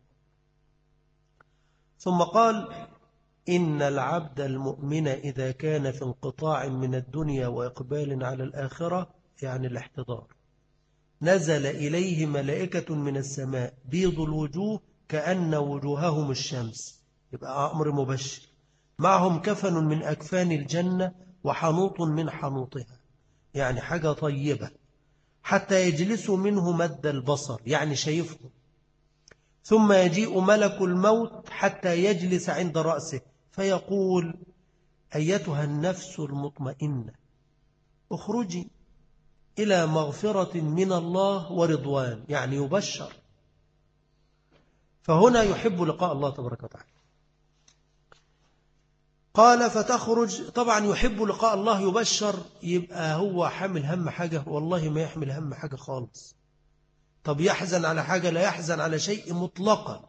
[SPEAKER 1] ثم قال إن العبد المؤمن إذا كان في انقطاع من الدنيا وإقبال على الآخرة يعني الاحتضار نزل إليه ملائكة من السماء بيض الوجوه كأن وجوههم الشمس، يبقى أمر مبشر، معهم كفن من أكفان الجنة وحنوط من حنوطها يعني حاجة طيبة، حتى يجلسوا منه مد البصر يعني شايفهم، ثم يجيء ملك الموت حتى يجلس عند رأسه فيقول أيتها النفس المطمئنة اخرجي إلى مغفرة من الله ورضوان، يعني يبشر. فهنا يحب لقاء الله تبارك وتعالى. قال فتخرج، طبعا يحب لقاء الله يبشر، يبقى هو حامل هم حاجة؟ والله ما يحمل هم حاجة خالص. طب يحزن على حاجة؟ لا يحزن على شيء مطلقا.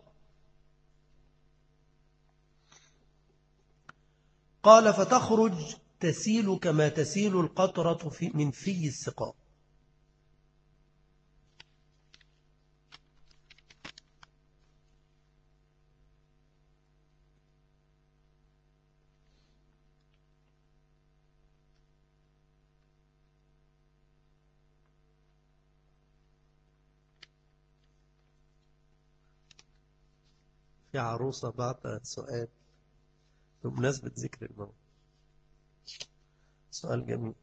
[SPEAKER 1] قال فتخرج تسيل كما تسيل القطرة من في السقاء. في عروسة بعت سؤال بمناسبة ذكر الموت، سؤال جميل.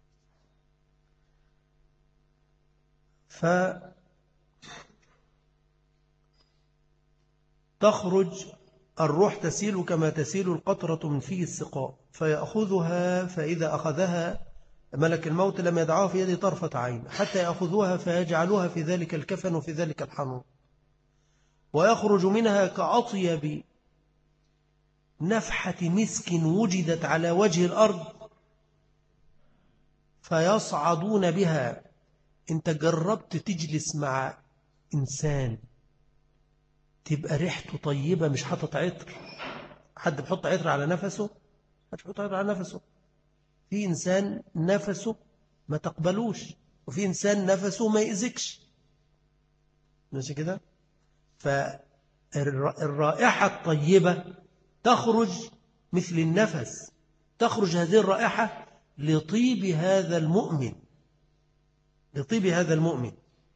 [SPEAKER 1] فتخرج الروح تسيل كما تسيل القطرة من فيه السقاء فيأخذها، فإذا أخذها ملك الموت لم يدعوها في يده طرفة عين حتى يأخذوها فيجعلوها في ذلك الكفن وفي ذلك الحنوط، ويخرج منها كأطيب نفحة مسك وجدت على وجه الأرض فيصعدون بها. انت جربت تجلس مع إنسان تبقى ريحته طيبة مش حاطط عطر؟ حد بيحط عطر على نفسه؟ حد بيحط عطر على نفسه؟ في إنسان نفسه ما تقبلوش، وفي إنسان نفسه ما يأذكش، ماشي كده؟ فالرائحة الطيبة تخرج مثل النفس، تخرج هذه الرائحة لطيب هذا المؤمن، لطيب هذا المؤمن.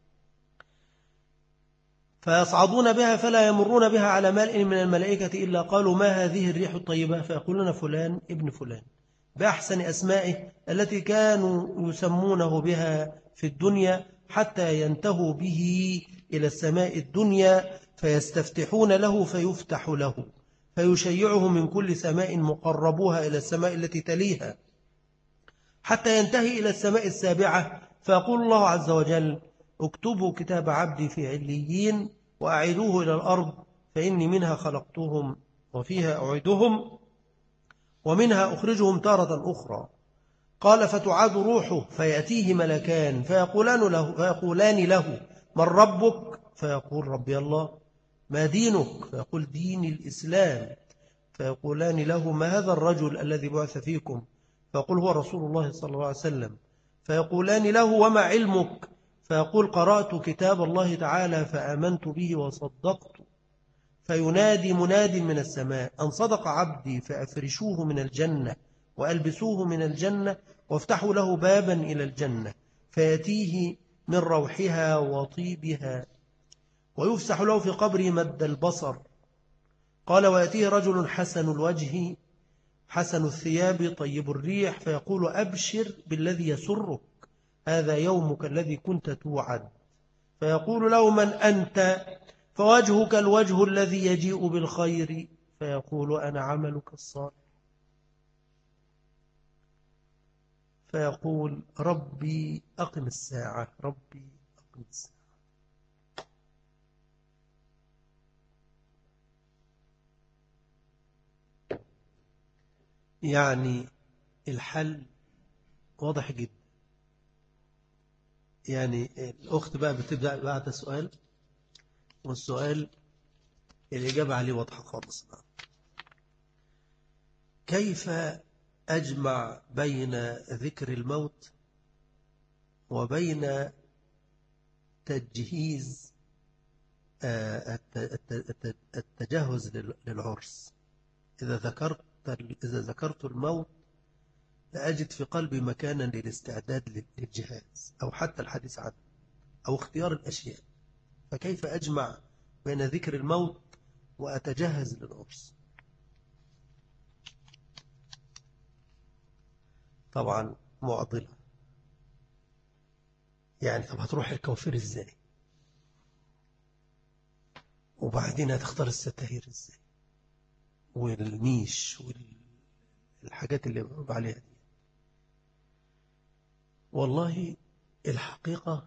[SPEAKER 1] فيصعدون بها فلا يمرون بها على ملء من الملائكة إلا قالوا ما هذه الريح الطيبة؟ فيقولون فلان ابن فلان بأحسن أسمائه التي كانوا يسمونه بها في الدنيا، حتى ينتهوا به إلى السماء الدنيا فيستفتحون له فيفتح له، فيشيعه من كل سماء مقربوها إلى السماء التي تليها، حتى ينتهي إلى السماء السابعة، فيقول الله عز وجل اكتبوا كتاب عبدي في عليين وأعيدوه إلى الأرض فإني منها خلقتهم وفيها أعيدهم ومنها أخرجهم تارة أخرى. قال فتعاد روحه فيأتيه ملكان فيقولان له من ربك؟ فيقول ربي الله. ما دينك؟ فيقول دين الإسلام. فيقولان له ما هذا الرجل الذي بعث فيكم؟ فيقول هو رسول الله صلى الله عليه وسلم. فيقولان له وما علمك؟ فيقول قرأت كتاب الله تعالى فآمنت به وصدقت. فينادي مناد من السماء أن صدق عبدي فأفرشوه من الجنة وألبسوه من الجنة وافتحوا له بابا إلى الجنة فيأتيه من روحها وطيبها ويفسح له في قبره مد البصر. قال ويأتيه رجل حسن الوجه حسن الثياب طيب الريح فيقول أبشر بالذي يسرك، هذا يومك الذي كنت توعد. فيقول له من أنت؟ فوجهك الوجه الذي يجيء بالخير. فيقول أنا عملك الصالح. فيقول ربي أقم الساعة، ربي أقم الساعة. يعني الحل واضح جدا. يعني الأخت بقى بتبدأ بعد سؤال، والسؤال الإجابة عليه واضحة خالص. كيف أجمع بين ذكر الموت وبين تجهيز التجهز للعرس؟ إذا ذكرت الموت لأجد في قلبي مكانا للاستعداد للجهاز أو حتى الحديث عنه أو اختيار الأشياء. فكيف أجمع بين ذكر الموت وأتجهز للعرس؟ طبعا معضلة. يعني طب هتروح الكوافير إزاي؟ وبعدين هتختار الستاير إزاي؟ والنيش والحاجات اللي بقول عليها دي. والله الحقيقة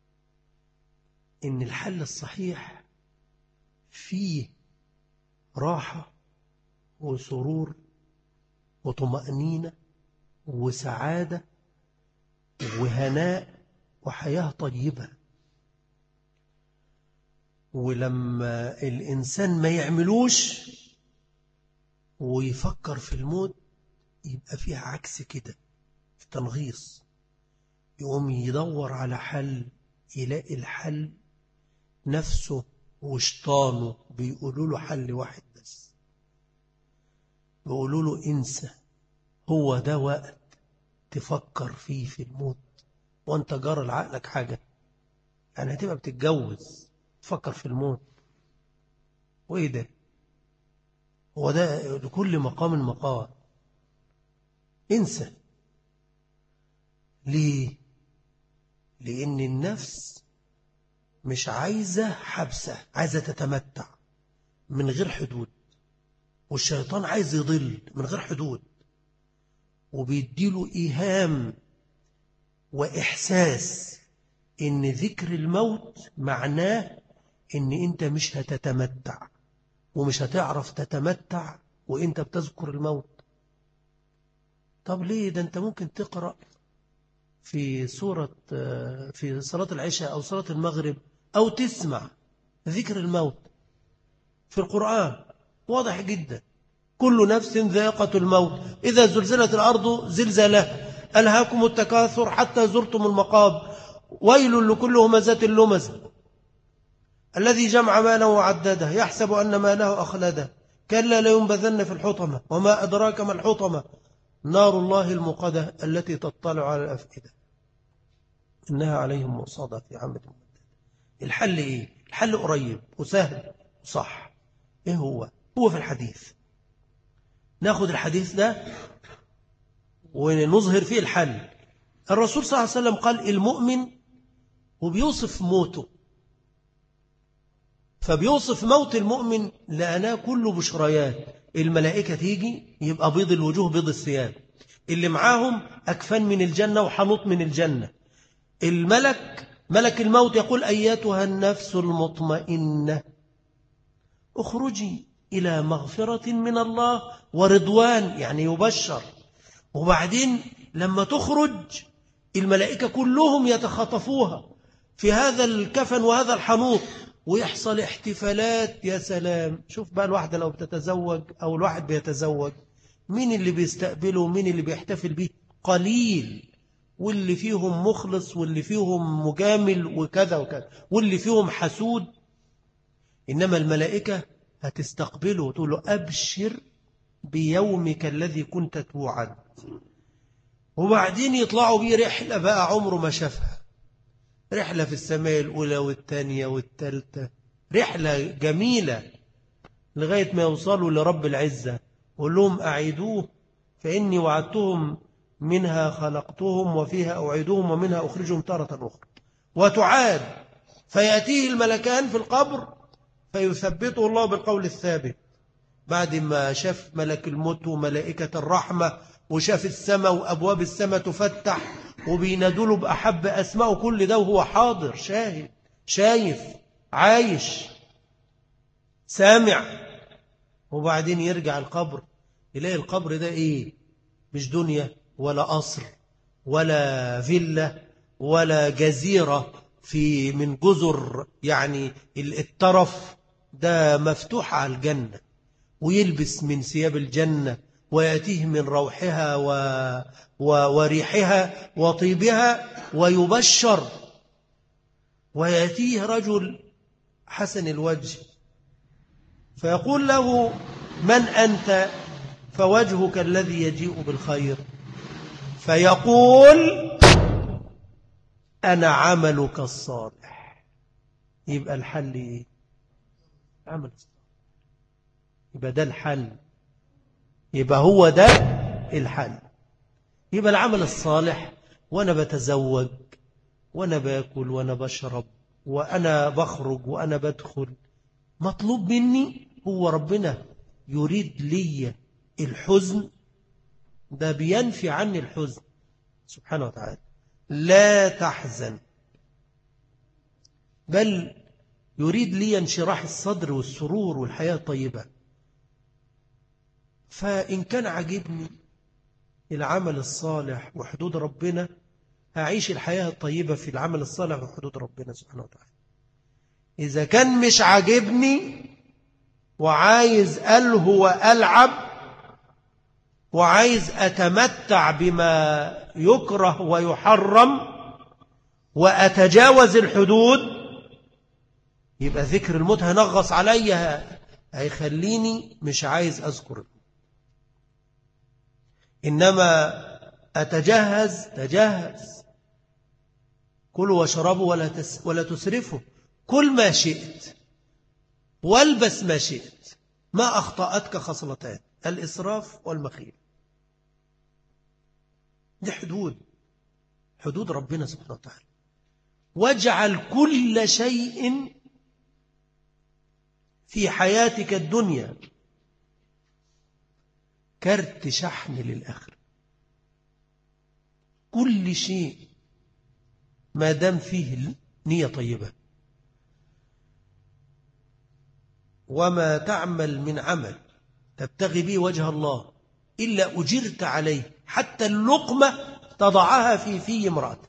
[SPEAKER 1] إن الحل الصحيح فيه راحة وسرور وطمأنينة وسعادة وهناء وحياة طيبة. ولما الإنسان ما يعملوش ويفكر في الموت يبقى فيها عكس كده، في تنغيص. يقوم يدور على حل، يلاقي الحل نفسه وشطانه بيقولوا له حل واحد بس، بيقولوا له انسى، هو ده وقت تفكر فيه في الموت وانت جار لعقلك حاجة. يعني هتبقى بتتجوز تفكر في الموت؟ وايه ده؟ هو ده لكل مقام مقام. انسى. ليه؟ لأن النفس مش عايزة حبسة، عايزة تتمتع من غير حدود، والشيطان عايز يضل من غير حدود، وبيديله إيهام وإحساس إن ذكر الموت معناه إن أنت مش هتتمتع ومش هتعرف تتمتع وإنت بتذكر الموت. طب ليه؟ ده أنت ممكن تقرأ في في صلاة العشاء أو صلاة المغرب أو تسمع ذكر الموت في القرآن واضح جدا. كل نفس ذائقة الموت، إذا زلزلت الأرض زلزالها، ألهاكم التكاثر حتى زرتم المقابر، ويل لكل همزة لمزة الذي جمع ماله وعدده يحسب أن ماله أخلده، كلا لينبذن في الحطمة، وما أدراك ما الحطمة، نار الله الموقدة التي تطلع على الأفئدة إنها عليهم مؤصدة في عامة ممددة. الحل إيه؟ الحل قريب وسهل وصح. إيه هو؟ هو في الحديث. ناخد الحديث ده ونظهر فيه الحل. الرسول صلى الله عليه وسلم قال المؤمن، وبيوصف موته، فبيوصف موت المؤمن لأنه كله بشريات. الملائكة تيجي يبقى بيض الوجوه بيض الثياب، اللي معاهم أكفان من الجنة وحنوط من الجنة. ملك الموت يقول أيتها النفس المطمئنة اخرجي إلى مغفرة من الله ورضوان، يعني يبشر. وبعدين لما تخرج الملائكة كلهم يتخطفوها في هذا الكفن وهذا الحنوط، ويحصل احتفالات. يا سلام، شوف بقى الواحدة لو بتتزوج أو الواحد بيتزوج، مين اللي بيستقبله ومين اللي بيحتفل به؟ قليل. واللي فيهم مخلص واللي فيهم مجامل وكذا وكذا واللي فيهم حسود. إنما الملائكة هتستقبله وتقول له أبشر بيومك الذي كنت توعد. وبعدين يطلعوا بيه رحلة بقى عمره ما شافها، رحلة في السماء الأولى والثانية والثالثة رحلة جميلة لغاية ما يوصلوا لرب العزة. قل لهم أعيدوه فإني وعدتهم منها خلقتهم وفيها أعيدهم ومنها أخرجهم تارة أخرى. وتعاد فيأتيه الملكان في القبر فيثبته الله بالقول الثابت بعد ما شاف ملك الموت وملائكة الرحمة وشاف السماء وأبواب السماء تفتح وبينادوا له بأحب أسماء، كل ده وهو حاضر شاهد شايف عايش سامع. وبعدين يرجع القبر يلاقي القبر ده إيه؟ مش دنيا ولا قصر ولا فيلا ولا جزيرة في من جزر يعني الطرف، ده مفتوح على الجنة، ويلبس من ثياب الجنة ويأتيه من روحها وريحها وطيبها ويبشر. ويأتيه رجل حسن الوجه فيقول له من أنت؟ فوجهك الذي يجيء بالخير. فيقول أنا عملك الصالح. يبقى الحل إيه؟ عمل الصالح. يبقى ده الحل، يبقى هو ده الحل. يبقى العمل الصالح وأنا بتزوج وأنا باكل وأنا بشرب وأنا بخرج وأنا بدخل، مطلوب مني هو ربنا يريد لي الحزن، ده بينفي عني الحزن سبحانه وتعالى. لا تحزن، بل يريد لي انشراح الصدر والسرور والحياة الطيبة. فإن كان عجبني العمل الصالح وحدود ربنا هعيش الحياة الطيبة في العمل الصالح وحدود ربنا سبحانه وتعالى. إذا كان مش عجبني وعايز ألهو وألعب وعايز أتمتع بما يكره ويحرم وأتجاوز الحدود، يبقى ذكر الموت هنغص عليها، هيخليني مش عايز أذكر. إنما تجهز، كلوا واشربوا ولا تسرفوا، كل ما شئت والبس ما شئت، ما أخطأتك خصلتان الإسراف والمخيل. دي حدود ربنا سبحانه وتعالى. واجعل كل شيء في حياتك الدنيا كرت شحن للآخرة. كل شيء ما دام فيه نية طيبة. وما تعمل من عمل تبتغي به وجه الله إلا أجرت عليه، حتى اللقمة تضعها في امرأتك.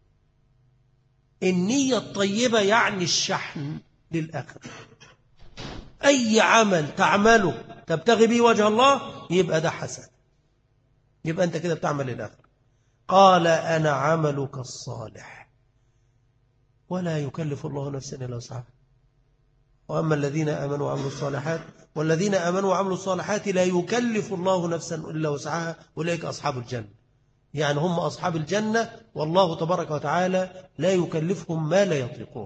[SPEAKER 1] النية الطيبة يعني الشحن للآخرة. أي عمل تعمله تبتغي به وجه الله يبقى ده حسن، يبقى أنت كده بتعمل للآخرة. قال أنا عملك الصالح ولا يكلف الله نفسا إلا وسعها. وأما الذين آمنوا وعملوا الصالحات والذين آمنوا وعملوا الصالحات لا يكلف الله نفسا إلا وسعها أولئك أصحاب الجنة. يعني هم أصحاب الجنة، والله تبارك وتعالى لا يكلفهم ما لا يطيقون.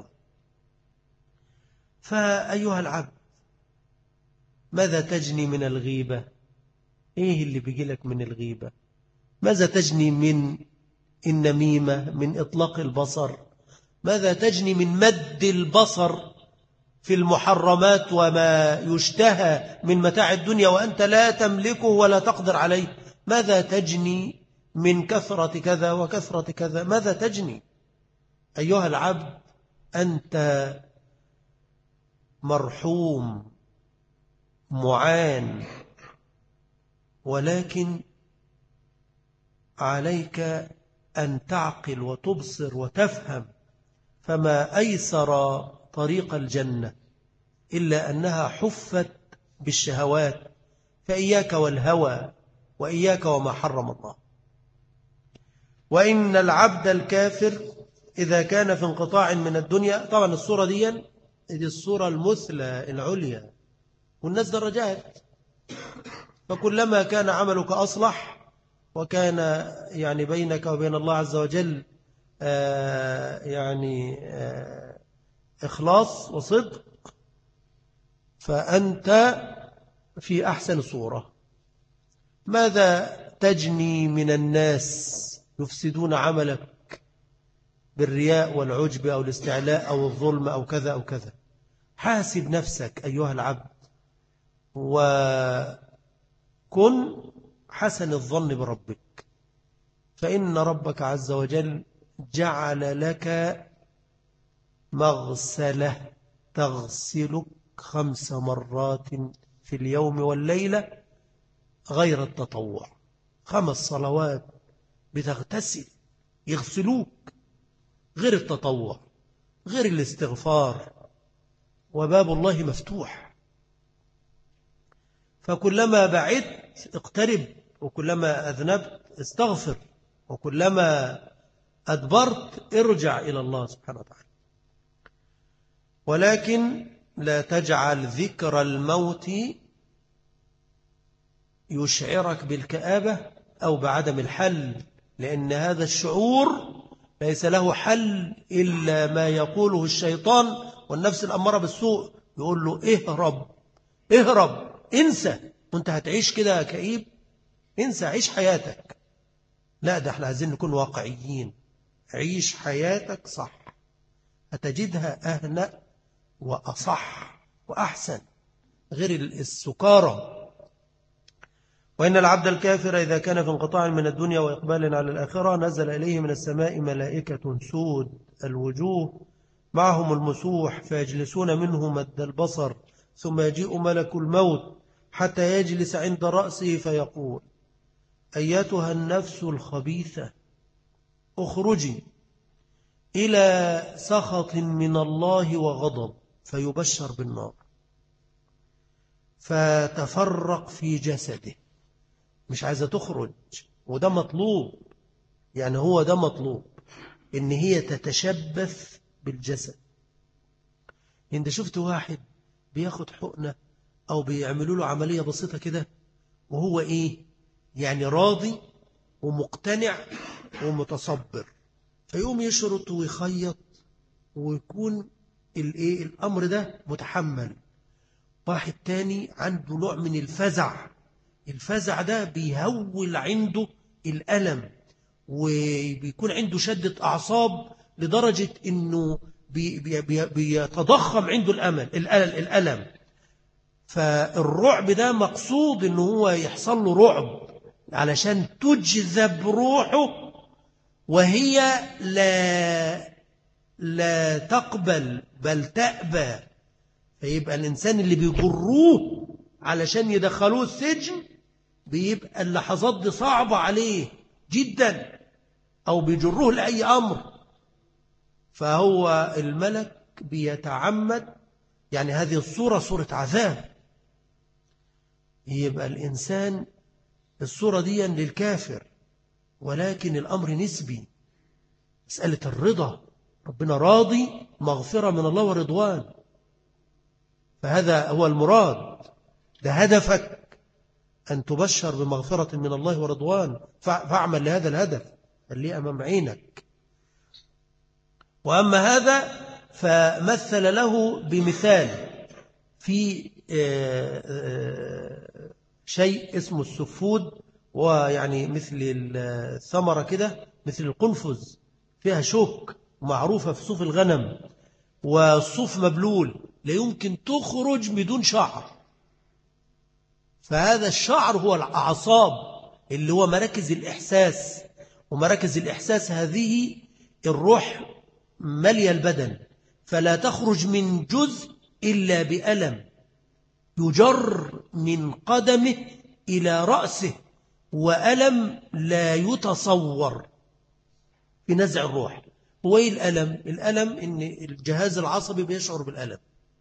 [SPEAKER 1] فأيها العبد، ماذا تجني من الغيبة؟ إيه اللي بيجي لك من الغيبة؟ ماذا تجني من النميمة، من إطلاق البصر؟ ماذا تجني من مد البصر في المحرمات وما يشتهى من متاع الدنيا وأنت لا تملكه ولا تقدر عليه؟ ماذا تجني من كثرة كذا وكثرة كذا؟ ماذا تجني؟ أيها العبد، أنت مرحوم معان، ولكن عليك أن تعقل وتبصر وتفهم. فما أيسر طريق الجنة إلا أنها حفت بالشهوات، فإياك والهوى وإياك وما حرم الله. وإن العبد الكافر إذا كان في انقطاع من الدنيا، طبعا الصورة دي الصورة المثلى العليا، والناس درجات، فكلما كان عملك أصلح وكان يعني بينك وبين الله عز وجل إخلاص وصدق، فأنت في أحسن صورة. ماذا تجني من الناس يفسدون عملك بالرياء والعجب أو الاستعلاء أو الظلم أو كذا أو كذا؟ حاسب نفسك أيها العبد، وكن حسن الظن بربك، فإن ربك عز وجل جعل لك مغسلة تغسلك 5 مرات في اليوم والليلة غير التطوع. 5 صلوات بتغتسل يغسلوك، غير التطوع، غير الاستغفار، وباب الله مفتوح. فكلما بعدت اقترب، وكلما أذنبت استغفر، وكلما أدبرت ارجع إلى الله سبحانه وتعالى. ولكن لا تجعل ذكر الموت يشعرك بالكآبة أو بعدم الحل، لأن هذا الشعور ليس له حل إلا ما يقوله الشيطان والنفس الأمارة بالسوء، يقول له اهرب اهرب، انسى، وانت هتعيش كده كئيب، انسى، عيش حياتك. لا، ده احنا عايزين نكون واقعيين. عيش حياتك صح، هتجدها أهنأ وأصح وأحسن، غير السكارى. وإن العبد الكافر إذا كان في انقطاع من الدنيا وإقبال على الآخرة نزل إليه من السماء ملائكة سود الوجوه معهم المسوح فيجلسون منه مد البصر، ثم يجيء ملك الموت حتى يجلس عند رأسه فيقول: أيتها النفس الخبيثة اخرجي إلى سخط من الله وغضب، فيبشر بالنار، فتفرق في جسده، مش عايزة تخرج. وده مطلوب، يعني هو ده مطلوب، إن هي تتشبث بالجسد. انت شفت واحد بياخد حقنة أو بيعملوا له عملية بسيطة كده، وهو إيه يعني راضي ومقتنع ومتصبر، فيقوم يشرط ويخيط ويكون الأمر ده متحمل. واحد تاني عنده نوع من الفزع، الفزع ده بيهول عنده الألم، وبيكون عنده شدة أعصاب لدرجة أنه بيتضخم عنده الألم. فالرعب ده مقصود أنه هو يحصل له رعب علشان تجذب روحه، وهي لا تقبل بل تأبى. فيبقى الإنسان اللي بيجروه علشان يدخلوه السجن بيبقى اللحظات دي صعبة عليه جدا، أو بيجروه لأي أمر، فهو الملك بيتعمد، يعني هذه الصورة صورة عذاب. يبقى الإنسان الصورة دي للكافر، ولكن الأمر نسبي، مسألة الرضا، ربنا راضي، مغفرة من الله ورضوان، فهذا هو المراد، ده هدفك أن تبشر بمغفرة من الله ورضوان، فاعمل لهذا الهدف اللي أمام عينك. وأما هذا فمثل له بمثال في شيء اسمه السفود، ويعني مثل الثمرة كده، مثل القنفذ، فيها شوك، معروفة في صوف الغنم، والصوف مبلول لا يمكن تخرج بدون شعر. فهذا الشعر هو الأعصاب اللي هو مراكز الإحساس، ومراكز الإحساس هذه الروح ملي البدن، فلا تخرج من جزء إلا بألم، يجر من قدمه إلى رأسه، وألم لا يتصور في نزع الروح. هو إيه الألم؟ الألم إن الجهاز العصبي بيشعر بالألم،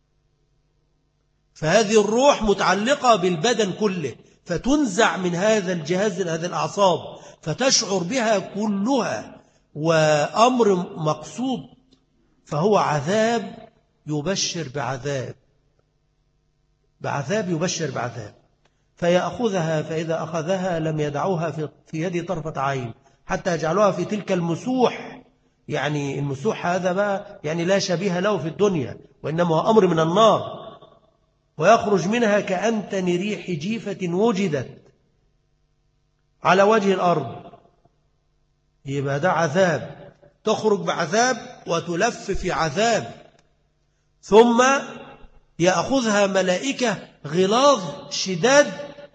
[SPEAKER 1] فهذه الروح متعلقة بالبدن كله، فتنزع من هذا الجهاز، هذه الأعصاب، فتشعر بها كلها، وأمر مقصود. فهو عذاب يبشر بعذاب، بعذاب يبشر بعذاب، فيأخذها، فإذا أخذها لم يدعوها في يد طرفة عين حتى يجعلوها في تلك المسوح. يعني المسوح هذا بقى يعني لا شبيه له في الدنيا، وإنما هو أمر من النار. ويخرج منها كأنتن ريح جيفة وجدت على وجه الأرض. يبقى ده عذاب، تخرج بعذاب وتلف في عذاب، ثم يأخذها ملائكة غلاظ شداد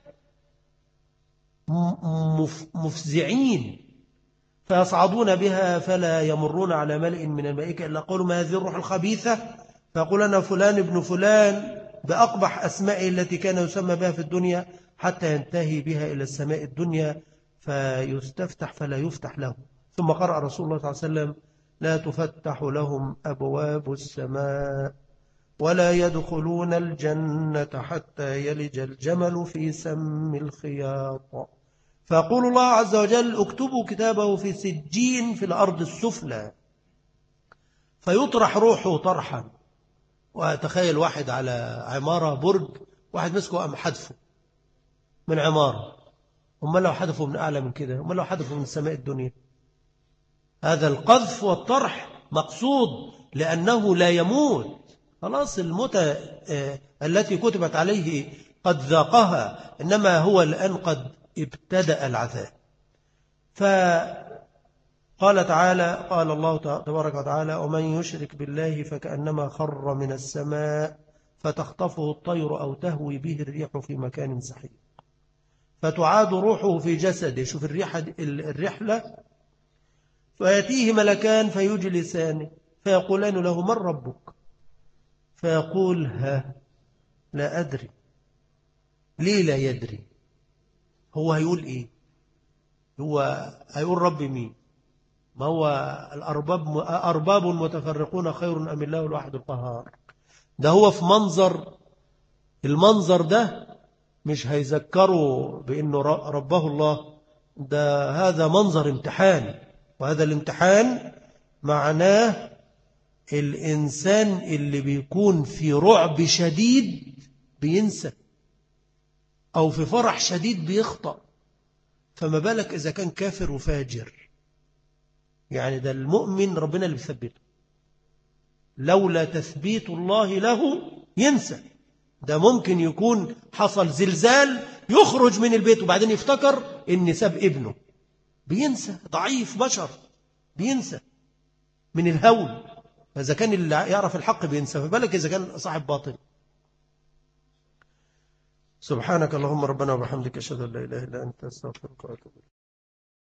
[SPEAKER 1] مفزعين، فيصعدون بها فلا يمرون على ملئ من الملائكة إلا قالوا ما هذه الروح الخبيثة، فيقول أنا فلان ابن فلان بأقبح أسمائه التي كان يسمى بها في الدنيا، حتى ينتهي بها إلى السماء الدنيا فيستفتح فلا يفتح له. ثم قرأ رسول الله صلى الله عليه وسلم لا تفتح لهم أبواب السماء ولا يدخلون الجنة حتى يلج الجمل في سم الخياط. فيقول الله عز وجل اكتبوا كتابه في سجين في الأرض السفلى، فيطرح روحه طرحا. وتخيل واحد على عمارة برج، واحد مسكه أم حدفه من عمارة، هم لو حدفوا من أعلى من كده، هم لو حدفوا من سماء الدنيا. هذا القذف والطرح مقصود لأنه لا يموت، خلاص الموتى التي كتبت عليه قد ذاقها، إنما هو الآن قد ابتدأ العذاب. فقال تعالى، قال الله تبارك وتعالى ومن يشرك بالله فكأنما خر من السماء فتخطفه الطير أو تهوي به الريح في مكان سحيق فتعاد روحه في جسده. شوف الرحلة. فيأتيه ملكان فيجلسانه فيقولان له من ربك؟ فيقول ها لا أدري. ليه لا يدري؟ هو هيقول إيه؟ هو هيقول ربي مين؟ ما هو أرباب متفرقون خير أم الله الواحد القهار. ده هو في المنظر ده مش هيذكروا بأنه ربه الله، ده هذا منظر امتحان، وهذا الامتحان معناه الإنسان اللي بيكون في رعب شديد بينسى، أو في فرح شديد بيخطأ، فما بالك إذا كان كافر وفاجر. يعني ده المؤمن ربنا اللي بيثبته، لولا تثبيت الله له ينسى. ده ممكن يكون حصل زلزال يخرج من البيت وبعدين يفتكر إن ساب ابنه، بينسى، ضعيف بشر بينسى من الهول. فإذا كان اللي يعرف الحق بينسى، فبالك إذا كان صاحب باطل. سبحانك اللهم ربنا وبحمدك أشهد أن لا إله إلا أنت أستغفرك وأتوب إليك.